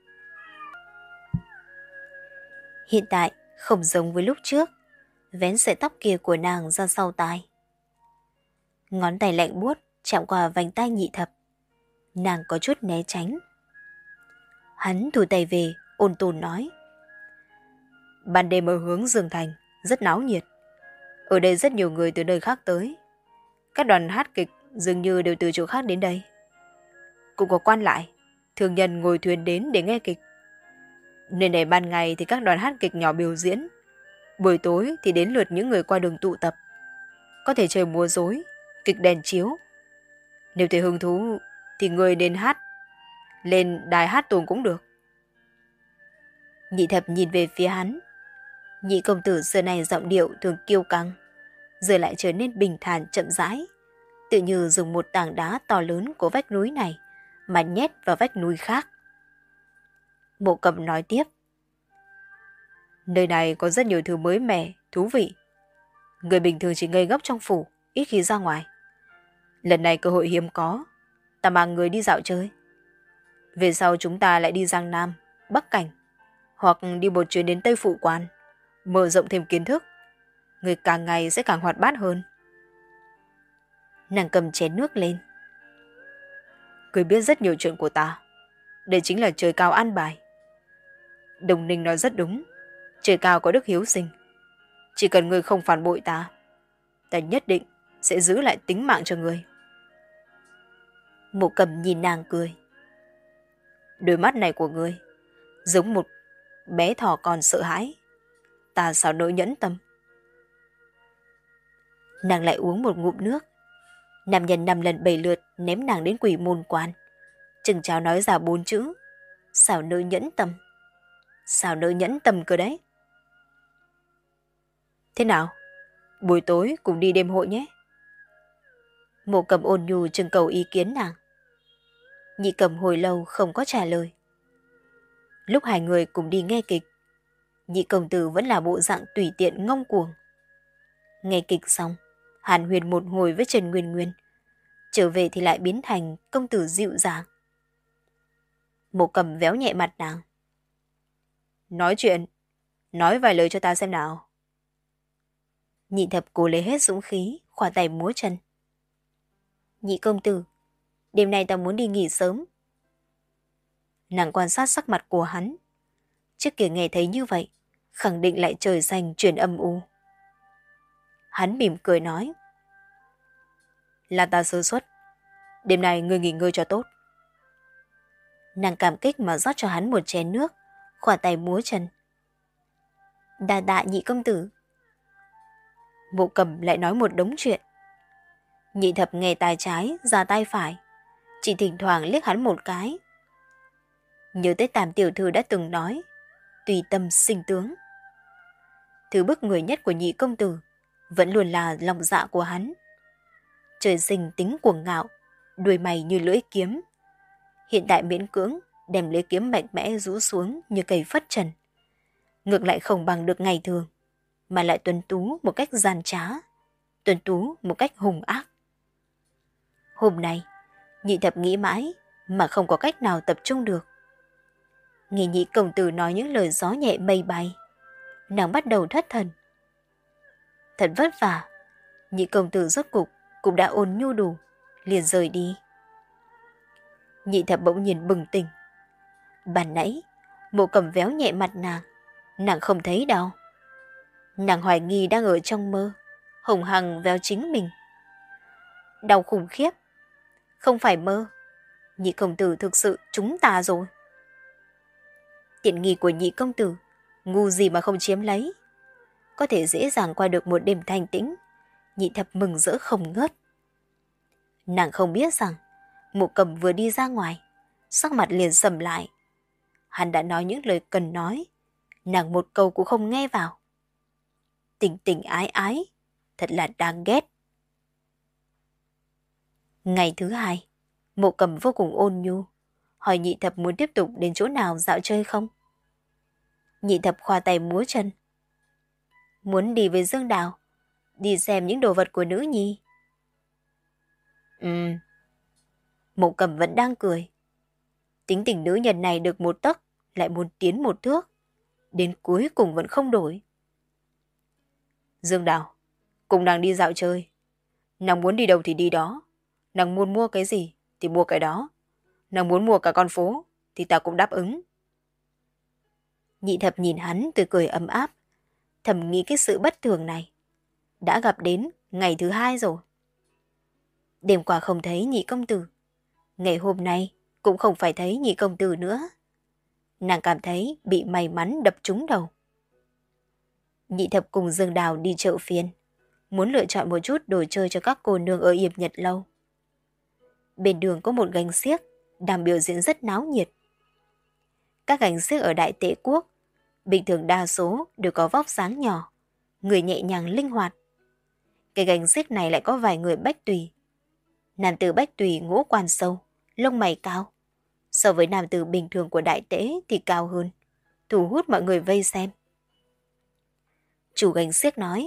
Hiện tại, không giống với lúc trước, vén sợi tóc kia của nàng ra sau tai. Ngón tay lạnh buốt chạm qua vành tai nhị thập. Nàng có chút né tránh. Hắn thu tay về, ôn tồn nói. Ban đêm ở hướng Dương Thành, rất náo nhiệt. Ở đây rất nhiều người từ nơi khác tới. Các đoàn hát kịch dường như đều từ chỗ khác đến đây. Cũng có quan lại, thương nhân ngồi thuyền đến để nghe kịch. Nên để ban ngày thì các đoàn hát kịch nhỏ biểu diễn. Buổi tối thì đến lượt những người qua đường tụ tập. Có thể chơi múa rối, kịch đèn chiếu, Nếu thấy hứng thú thì người đến hát, lên đài hát tuồng cũng được. Nhị thập nhìn về phía hắn. Nhị công tử xưa này giọng điệu thường kiêu căng, giờ lại trở nên bình thản chậm rãi, tự như dùng một tảng đá to lớn của vách núi này mà nhét vào vách núi khác. Mộ Cầm nói tiếp. Nơi này có rất nhiều thứ mới mẻ, thú vị. Người bình thường chỉ ngây ngốc trong phủ, ít khi ra ngoài. Lần này cơ hội hiếm có, ta mang người đi dạo chơi. Về sau chúng ta lại đi Giang Nam, Bắc Cảnh, hoặc đi một chuyến đến Tây Phụ Quan, mở rộng thêm kiến thức. Người càng ngày sẽ càng hoạt bát hơn. Nàng cầm chén nước lên. Người biết rất nhiều chuyện của ta. Đây chính là trời cao an bài. Đồng Ninh nói rất đúng. Trời cao có đức hiếu sinh. Chỉ cần người không phản bội ta, ta nhất định sẽ giữ lại tính mạng cho người. Mộ Cầm nhìn nàng cười. Đôi mắt này của người giống một bé thỏ con sợ hãi. Ta sao nỡ nhẫn tâm. Nàng lại uống một ngụm nước. Nam nhân năm lần bảy lượt ném nàng đến quỷ môn quan. Chừng cháo nói ra bốn chữ. Sao nỡ nhẫn tâm. Sao nỡ nhẫn tâm cơ đấy. Thế nào? Buổi tối cùng đi đêm hội nhé. Mộ Cầm ôn nhu trưng cầu ý kiến nàng. Nhị Cầm hồi lâu không có trả lời. Lúc hai người cùng đi nghe kịch, nhị công tử vẫn là bộ dạng tùy tiện ngông cuồng. Nghe kịch xong, hàn huyền một hồi với Trần Nguyên Nguyên. Trở về thì lại biến thành công tử dịu dàng. Mộ Cầm véo nhẹ mặt nàng. Nói chuyện, nói vài lời cho ta xem nào. Nhị thập cố lấy hết dũng khí, khoa tay múa chân. Nhị công tử, đêm nay ta muốn đi nghỉ sớm. Nàng quan sát sắc mặt của hắn. Trước kia nghe thấy như vậy, khẳng định lại trời xanh chuyển âm u. Hắn mỉm cười nói. Là ta sơ suất. Đêm nay ngươi nghỉ ngơi cho tốt. Nàng cảm kích mà rót cho hắn một chén nước, khoa tay múa chân. Đa tạ nhị công tử. Mộ Cầm lại nói một đống chuyện. Nhị thập nghe tai trái, ra tai phải, chỉ thỉnh thoảng liếc hắn một cái. Nhớ tới Tam tiểu thư đã từng nói, tùy tâm sinh tướng. Thứ bức người nhất của nhị công tử vẫn luôn là lòng dạ của hắn. Trời sinh tính cuồng ngạo, đuôi mày như lưỡi kiếm. Hiện tại miễn cưỡng đem lấy kiếm mạnh mẽ rũ xuống như cây phất trần. Ngược lại không bằng được ngày thường, mà lại tuấn tú một cách gian trá, tuấn tú một cách hung ác. Hôm nay, nhị thập nghĩ mãi mà không có cách nào tập trung được. Nghe nhị công tử nói những lời gió nhẹ mây bay, nàng bắt đầu thất thần. Thật vất vả, nhị công tử rốt cục cũng đã ôn nhu đủ, liền rời đi. Nhị thập bỗng nhiên bừng tỉnh. Ban nãy, Mộ Cầm véo nhẹ mặt nàng, nàng không thấy đâu. Nàng hoài nghi đang ở trong mơ, hùng hằng véo chính mình. Đau khủng khiếp. Không phải mơ, nhị công tử thực sự chúng ta rồi. Tiện nghi của nhị công tử, ngu gì mà không chiếm lấy. Có thể dễ dàng qua được một đêm thanh tĩnh, nhị thập mừng rỡ không ngớt. Nàng không biết rằng, Mộ Cầm vừa đi ra ngoài, sắc mặt liền sầm lại. Hắn đã nói những lời cần nói, nàng một câu cũng không nghe vào. Tình tình ái ái, thật là đáng ghét. Ngày thứ hai, Mộ Cầm vô cùng ôn nhu, hỏi nhị thập muốn tiếp tục đến chỗ nào dạo chơi không? Nhị thập khoa tay múa chân. Muốn đi với Dương Đào, đi xem những đồ vật của nữ nhi. Ừ. Mộ Cầm vẫn đang cười. Tính tình nữ nhân này được một tấc, lại muốn tiến một thước. Đến cuối cùng vẫn không đổi. Dương Đào, cùng nàng đi dạo chơi. Nàng muốn đi đâu thì đi đó. Nàng muốn mua cái gì thì mua cái đó. Nàng muốn mua cả con phố thì ta cũng đáp ứng. Nhị thập nhìn hắn tươi cười ấm áp, thầm nghĩ cái sự bất thường này. Đã gặp đến ngày thứ hai rồi. Đêm qua không thấy nhị công tử, ngày hôm nay cũng không phải thấy nhị công tử nữa. Nàng cảm thấy bị may mắn đập trúng đầu. Nhị thập cùng Dương Đào đi chợ phiên, muốn lựa chọn một chút đồ chơi cho các cô nương ở Yệp Nhật Lâu. bên đường có một gánh xiếc đang biểu diễn rất náo nhiệt. Các gánh xiếc ở Đại Tề Quốc bình thường đa số đều có vóc dáng nhỏ, người nhẹ nhàng linh hoạt. Cái gánh xiếc này lại có vài người bách tùy. Nam tử bách tùy ngũ quan sâu, lông mày cao. So với nam tử bình thường của Đại Tễ thì cao hơn, thu hút mọi người vây xem. Chủ gánh xiếc nói: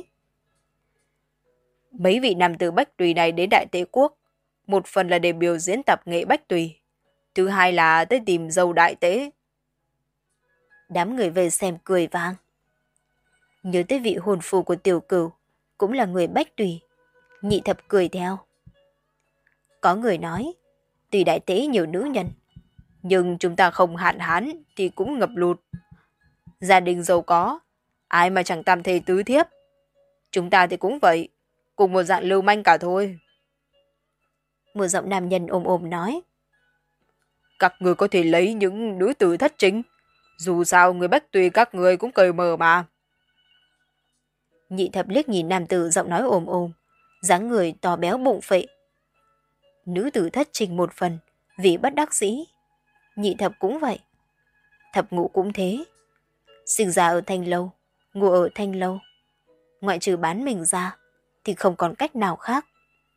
Mấy vị nam tử bách tùy này đến Đại Tề Quốc, một phần là để biểu diễn tập nghệ bách tùy, thứ hai là tới tìm dâu Đại Tễ. Đám người vây xem cười vang. Nhớ tới vị hồn phù của Tiểu Cửu, cũng là người bách tùy. Nhị thập cười theo. Có người nói, tuy Đại Tế nhiều nữ nhân, nhưng chúng ta không hạn hán thì cũng ngập lụt. Gia đình giàu có, ai mà chẳng tam thê tứ thiếp. Chúng ta thì cũng vậy, cùng một dạng lưu manh cả thôi. Một giọng nam nhân ôm ôm nói: Các người có thể lấy những nữ tử thất chính, dù sao người bách tùy các người cũng cởi mở mà. Nhị thập liếc nhìn nam tử giọng nói ồm ồm, dáng người to béo bụng phệ. Nữ tử thất trình một phần, vì bất đắc dĩ. Nhị thập cũng vậy. Thập ngũ cũng thế. Sinh ra ở Thanh Lâu, ngủ ở Thanh Lâu. Ngoại trừ bán mình ra, thì không còn cách nào khác.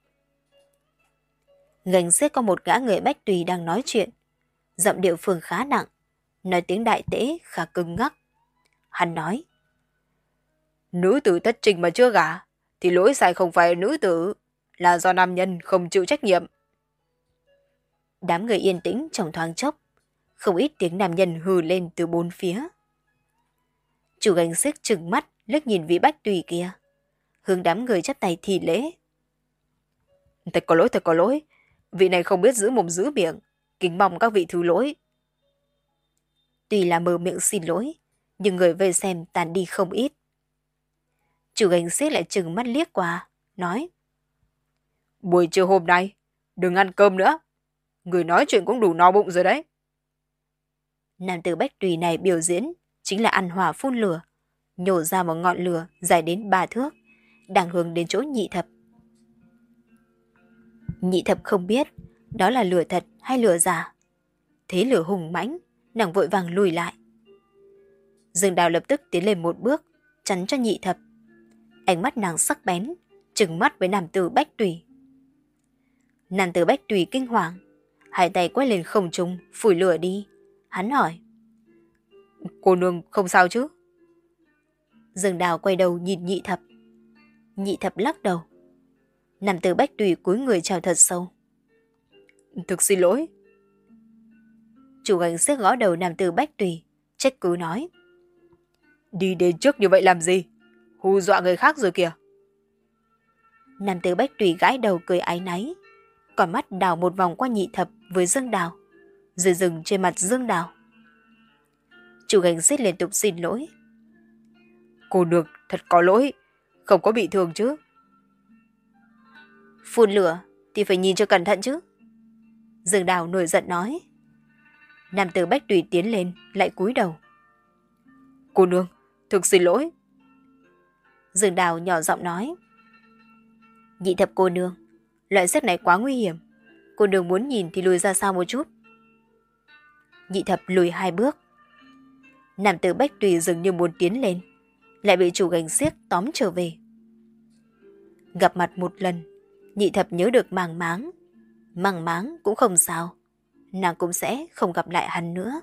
Gánh xiếc có một gã người bách tùy đang nói chuyện. Giọng điệu phường khá nặng, nói tiếng Đại Tễ khá cứng ngắc. Hắn nói: Nữ tử thất trình mà chưa gả, thì lỗi sai không phải nữ tử, là do nam nhân không chịu trách nhiệm. Đám người yên tĩnh trong thoáng chốc, không ít tiếng nam nhân hừ lên từ bốn phía. Chủ gánh xiếc trừng mắt liếc nhìn vị bách tùy kia, hướng đám người chắp tay thì lễ. Thật có lỗi, thật có lỗi, vị này không biết giữ mồm giữ miệng, kính mong các vị thứ lỗi. Tuy là mở miệng xin lỗi, nhưng người vây xem tàn đi không ít. Chủ gánh xiếc lại trừng mắt liếc qua, nói: Buổi trưa hôm nay, đừng ăn cơm nữa. Người nói chuyện cũng đủ no bụng rồi đấy. Nam tử bách tùy này biểu diễn chính là ăn hỏa phun lửa, nhổ ra một ngọn lửa dài đến ba thước, đang hướng đến chỗ nhị thập. Nhị thập không biết đó là lửa thật hay lửa giả. Thế lửa hùng mãnh, nàng vội vàng lùi lại. Dương Đào lập tức tiến lên một bước, chắn cho nhị thập. Ánh mắt nàng sắc bén, trừng mắt với nam tử bách tùy. Nam tử bách tùy kinh hoàng, hai tay quay lên không trung, phủi lửa đi. Hắn hỏi: Cô nương không sao chứ? Dương Đào quay đầu nhìn nhị thập. Nhị thập lắc đầu. Nam tử bách tùy cúi người chào thật sâu. Thực xin lỗi. Chủ gánh xiếc gõ đầu nam tử bách tùy, trách cứ nói: Đi đến trước như vậy làm gì? Hù dọa người khác rồi kìa. Nam tử bách tùy gãi đầu cười áy náy, còn mắt đào một vòng qua nhị thập với Dương Đào, rồi dừng trên mặt Dương Đào. Chủ gánh xiếc liên tục xin lỗi. Cô nương thật có lỗi, không có bị thương chứ? Phun lửa thì phải nhìn cho cẩn thận chứ. Dương Đào nổi giận nói. Nam tử bách tùy tiến lên, lại cúi đầu. Cô nương, thực xin lỗi. Dương Đào nhỏ giọng nói. Nhị thập cô nương, loại xiếc này quá nguy hiểm. Cô nương muốn nhìn thì lùi ra sau một chút. Nhị thập lùi hai bước. Nam tử bách tùy dường như muốn tiến lên, lại bị chủ gánh xiếc tóm trở về. Gặp mặt một lần, nhị thập nhớ được màng máng. Màng máng cũng không sao, nàng cũng sẽ không gặp lại hắn nữa.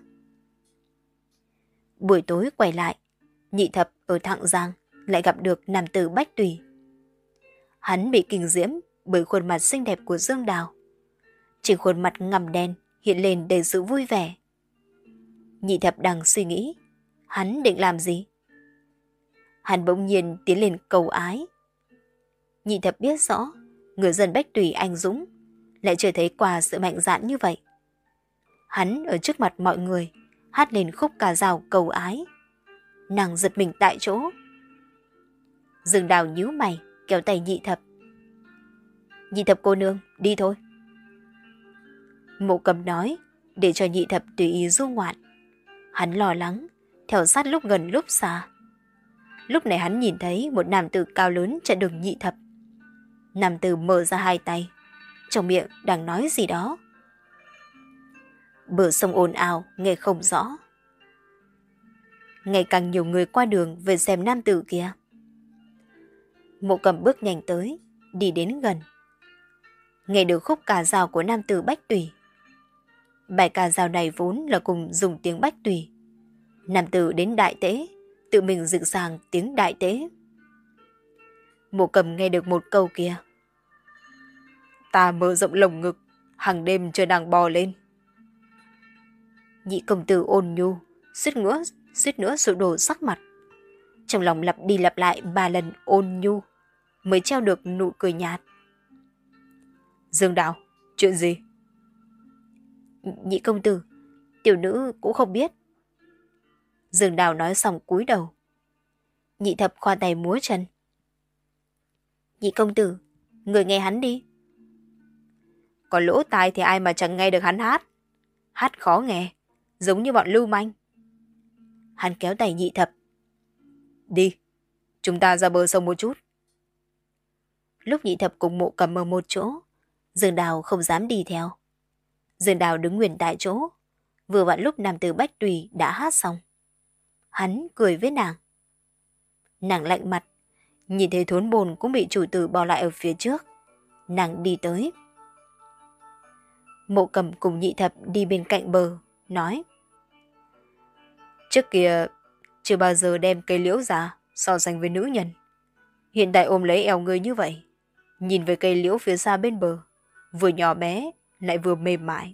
Buổi tối quay lại, nhị thập ở Thạng Giang lại gặp được nam tử bách tùy. Hắn bị kinh diễm bởi khuôn mặt xinh đẹp của Dương Đào. Trên khuôn mặt ngăm đen hiện lên đầy sự vui vẻ. Nhị thập đang suy nghĩ, hắn định làm gì? Hắn bỗng nhiên tiến lên cầu ái. Nhị thập biết rõ, người dân bách tùy anh dũng, lại chưa thấy qua sự mạnh dạn như vậy. Hắn ở trước mặt mọi người, hát lên khúc ca dao cầu ái. Nàng giật mình tại chỗ. Dương Đào nhíu mày, kéo tay nhị thập. Nhị thập cô nương, đi thôi. Mộ Cầm nói, để cho nhị thập tùy ý du ngoạn. Hắn lo lắng, theo sát lúc gần lúc xa. Lúc này hắn nhìn thấy một nam tử cao lớn chặn đường nhị thập. Nam tử mở ra hai tay, trong miệng đang nói gì đó. Bờ sông ồn ào, nghe không rõ. Ngày càng nhiều người qua đường về xem nam tử kia. Mộ Cầm bước nhanh tới, đi đến gần. Nghe được khúc ca dao của nam tử Bách Tùy. Bài ca dao này vốn là cùng dùng tiếng Bách Tùy. Nam tử đến đại tế, tự mình dựng sàng tiếng đại tế. Mộ Cầm nghe được một câu kia. Ta mở rộng lồng ngực, hàng đêm chờ nàng bò lên. Nhị công tử ôn nhu, suýt nữa, suýt nữa sụp đổ sắc mặt. Trong lòng lặp đi lặp lại ba lần ôn nhu, mới treo được nụ cười nhạt. Dương Đạo, chuyện gì? Nhị công tử, tiểu nữ cũng không biết. Dương Đào nói xong cúi đầu. Nhị thập khoa tay múa chân. Nhị công tử, người nghe hắn đi. Có lỗ tai thì ai mà chẳng nghe được hắn hát. Hát khó nghe, giống như bọn lưu manh. Hắn kéo tay nhị thập. Đi, chúng ta ra bờ sông một chút. Lúc nhị thập cùng Mộ Cầm ở một chỗ, Dương Đào không dám đi theo. Dương Đào đứng nguyên tại chỗ, vừa vặn lúc nam tử Bách Tùy đã hát xong. Hắn cười với nàng. Nàng lạnh mặt, nhìn thấy thốn bồn cũng bị chủ tử bỏ lại ở phía trước. Nàng đi tới. Mộ Cầm cùng nhị thập đi bên cạnh bờ, nói. Trước kia, chưa bao giờ đem cây liễu ra so sánh với nữ nhân. Hiện tại ôm lấy eo người như vậy, nhìn về cây liễu phía xa bên bờ, vừa nhỏ bé, lại vừa mềm mại.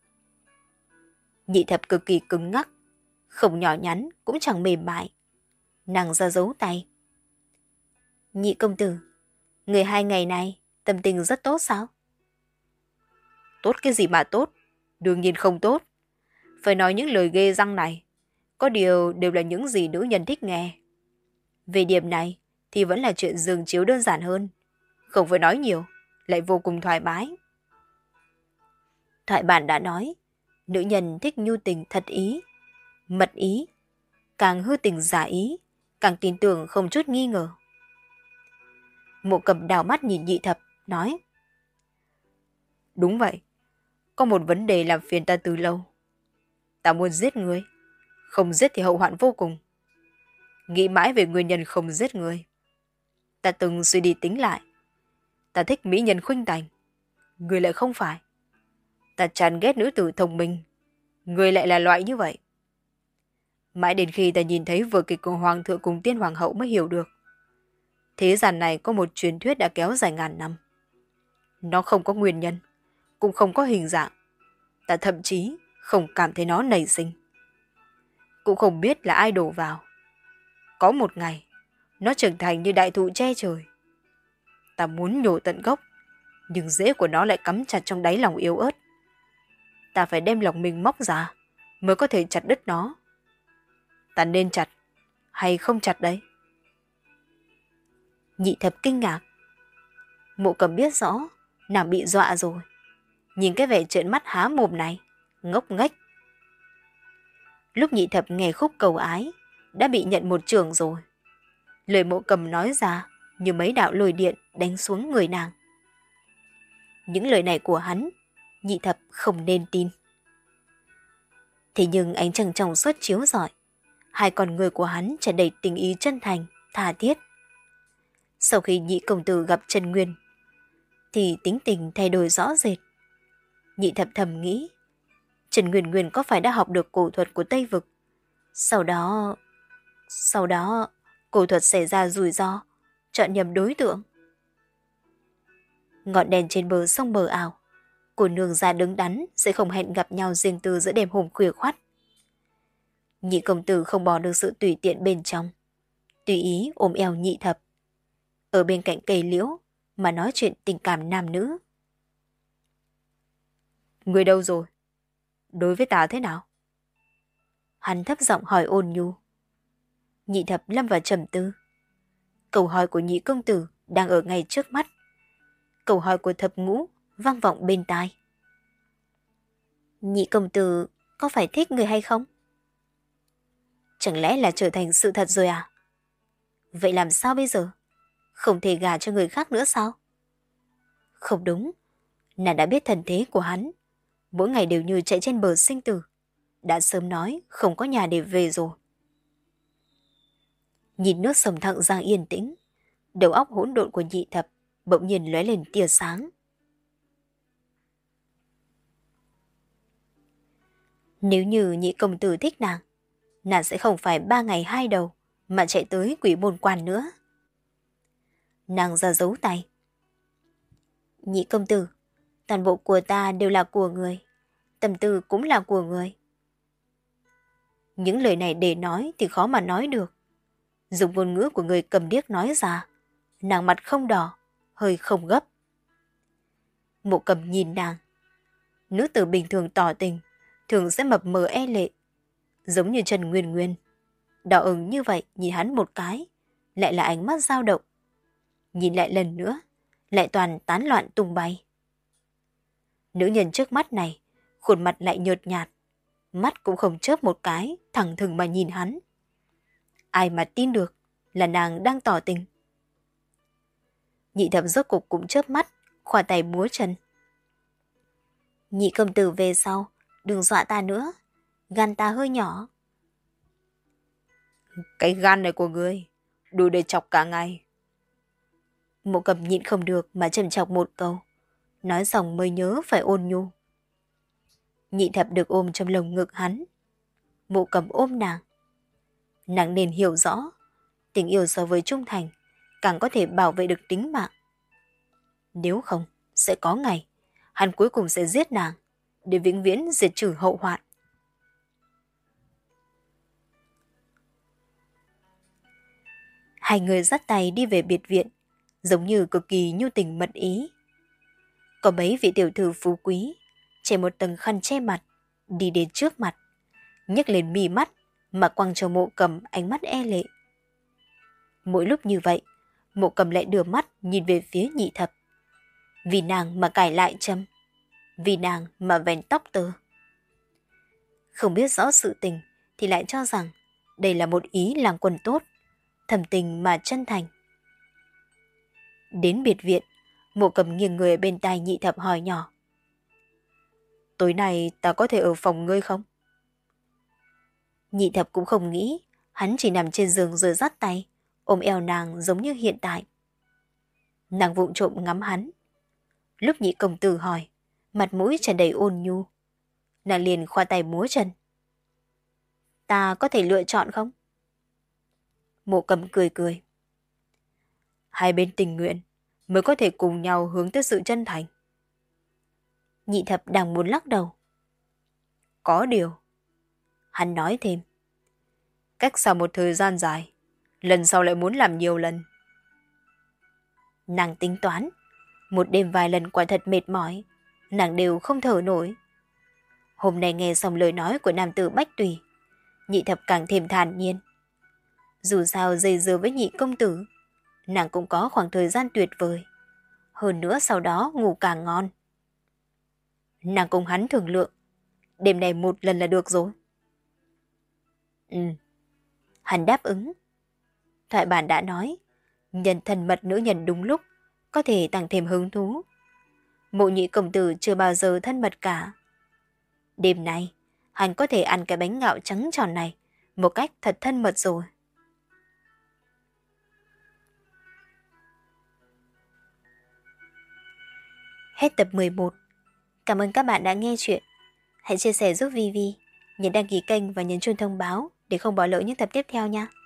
Nhị thập cực kỳ cứng ngắc, không nhỏ nhắn cũng chẳng mềm mại. Nàng ra giấu tay. Nhị công tử, người hai ngày này tâm tình rất tốt sao? Tốt cái gì mà tốt? Đương nhiên không tốt. Phải nói những lời ghê răng này, có điều đều là những gì nữ nhân thích nghe. Về điểm này thì vẫn là chuyện giường chiếu đơn giản hơn. Không phải nói nhiều, lại vô cùng thoải mái. Thoại bản đã nói, nữ nhân thích nhu tình thật ý, mật ý, càng hư tình giả ý, càng tin tưởng không chút nghi ngờ. Mộ Cầm đào mắt nhìn nhị thập, nói. Đúng vậy, có một vấn đề làm phiền ta từ lâu. Ta muốn giết ngươi, không giết thì hậu hoạn vô cùng. Nghĩ mãi về nguyên nhân không giết ngươi. Ta từng suy đi tính lại. Ta thích mỹ nhân khuynh thành, ngươi lại không phải. Ta chán ghét nữ tử thông minh, ngươi lại là loại như vậy. Mãi đến khi ta nhìn thấy vở kịch của Hoàng thượng cùng Tiên Hoàng hậu mới hiểu được. Thế gian này có một truyền thuyết đã kéo dài ngàn năm. Nó không có nguyên nhân, cũng không có hình dạng. Ta thậm chí không cảm thấy nó nảy sinh. Cũng không biết là ai đổ vào. Có một ngày, nó trưởng thành như đại thụ che trời. Ta muốn nhổ tận gốc, nhưng rễ của nó lại cắm chặt trong đáy lòng yếu ớt. Ta phải đem lòng mình móc ra, mới có thể chặt đứt nó. Ta nên chặt, hay không chặt đấy? Nhị thập kinh ngạc. Mộ Cầm biết rõ, nàng bị dọa rồi. Nhìn cái vẻ trợn mắt há mồm này, ngốc nghếch. Lúc nhị thập nghe khúc cầu ái, đã bị nhận một trường rồi. Lời Mộ Cầm nói ra như mấy đạo lôi điện đánh xuống người nàng. Những lời này của hắn, nhị thập không nên tin. Thế nhưng ánh trăng trong suốt chiếu rọi, hai con người của hắn tràn đầy tình ý chân thành, tha thiết. Sau khi nhị công tử gặp Trần Nguyên, thì tính tình thay đổi rõ rệt. Nhị thập thầm nghĩ, Trần Nguyên Nguyên có phải đã học được cổ thuật của Tây Vực? Sau đó... Sau đó, cổ thuật xảy ra rủi ro, chọn nhầm đối tượng. Ngọn đèn trên bờ sông mờ ảo, cô nương ra đứng đắn sẽ không hẹn gặp nhau riêng tư giữa đêm hôm khuya khoắt. Nhị công tử không bỏ được sự tùy tiện bên trong, tùy ý ôm eo nhị thập, ở bên cạnh cây liễu mà nói chuyện tình cảm nam nữ. Người đâu rồi? Đối với ta thế nào? Hắn thấp giọng hỏi ôn nhu. Nhị thập lâm vào trầm tư. Câu hỏi của nhị công tử đang ở ngay trước mắt. Câu hỏi của thập ngũ vang vọng bên tai. Nhị công tử có phải thích người hay không? Chẳng lẽ là trở thành sự thật rồi à? Vậy làm sao bây giờ? Không thể gả cho người khác nữa sao? Không đúng. Nàng đã biết thần thế của hắn, mỗi ngày đều như chạy trên bờ sinh tử, đã sớm nói không có nhà để về rồi. Nhìn nước sông Thặng Giang yên tĩnh, đầu óc hỗn độn của Nhị Thập bỗng nhiên lóe lên tia sáng. Nếu như Nhị công tử thích nàng, nàng sẽ không phải ba ngày hai đầu mà chạy tới Quỷ Môn Quan nữa. Nàng ra dấu tay. Nhị công tử, toàn bộ của ta đều là của người, tâm tư cũng là của người. Những lời này để nói thì khó mà nói được. Dùng ngôn ngữ của người cầm điếc nói ra, nàng mặt không đỏ, hơi không gấp. Mộ Cầm nhìn nàng. Nữ tử bình thường tỏ tình, thường sẽ mập mờ e lệ, giống như Trần Nguyên Nguyên. Đỏ ửng như vậy nhìn hắn một cái, lại là ánh mắt dao động. Nhìn lại lần nữa, lại toàn tán loạn tung bay. Nữ nhân trước mắt này, khuôn mặt lại nhợt nhạt, mắt cũng không chớp một cái, thẳng thừng mà nhìn hắn. Ai mà tin được là nàng đang tỏ tình. Nhị Thập rốt cục cũng chớp mắt, khoa tay múa chân. Nhị công tử về sau, đừng dọa ta nữa, gan ta hơi nhỏ. Cái gan này của ngươi, đủ để chọc cả ngày. Mộ Cầm nhịn không được mà châm chọc một câu, nói xong mới nhớ phải ôn nhu. Nhị Thập được ôm trong lồng ngực hắn. Mộ Cầm ôm nàng. Nàng nên hiểu rõ, tình yêu so với trung thành càng có thể bảo vệ được tính mạng. Nếu không, sẽ có ngày hắn cuối cùng sẽ giết nàng để vĩnh viễn diệt trừ hậu hoạn. Hai người dắt tay đi về biệt viện, giống như cực kỳ nhu tình mật ý. Có mấy vị tiểu thư phú quý, che một tầng khăn che mặt, đi đến trước mặt, nhấc lên mí mắt mà quăng cho Mộ Cầm ánh mắt e lệ. Mỗi lúc như vậy, Mộ Cầm lại đưa mắt nhìn về phía Nhị Thập. Vì nàng mà cài lại châm, vì nàng mà vén tóc tơ. Không biết rõ sự tình thì lại cho rằng đây là một ý làng quần tốt, thầm tình mà chân thành. Đến biệt viện, Mộ Cầm nghiêng người bên tai Nhị Thập hỏi nhỏ. Tối nay ta có thể ở phòng ngươi không? Nhị Thập cũng không nghĩ, hắn chỉ nằm trên giường rồi dắt tay, ôm eo nàng giống như hiện tại. Nàng vụng trộm ngắm hắn. Lúc Nhị công tử hỏi, mặt mũi tràn đầy ôn nhu. Nàng liền khoa tay múa chân. Ta có thể lựa chọn không? Mộ Cầm cười cười. Hai bên tình nguyện mới có thể cùng nhau hướng tới sự chân thành. Nhị Thập đang muốn lắc đầu. Có điều. Hắn nói thêm. Cách sau một thời gian dài, lần sau lại muốn làm nhiều lần. Nàng tính toán, một đêm vài lần quả thật mệt mỏi, nàng đều không thở nổi. Hôm nay nghe xong lời nói của nam tử Bách Tùy, Nhị Thập càng thêm thản nhiên. Dù sao dây dưa với Nhị công tử, nàng cũng có khoảng thời gian tuyệt vời. Hơn nữa sau đó ngủ càng ngon. Nàng cùng hắn thương lượng, đêm này một lần là được rồi. Ừ. Hắn đáp ứng. Thoại bản đã nói, nhân thân mật nữ nhân đúng lúc, có thể tăng thêm hứng thú. Mộ Nhị công tử chưa bao giờ thân mật cả. Đêm nay, hắn có thể ăn cái bánh gạo trắng tròn này một cách thật thân mật rồi. Hết tập mười một. Cảm ơn các bạn đã nghe chuyện. Hãy chia sẻ giúp Vivi, nhấn đăng ký kênh và nhấn chuông thông báo để không bỏ lỡ những tập tiếp theo nha.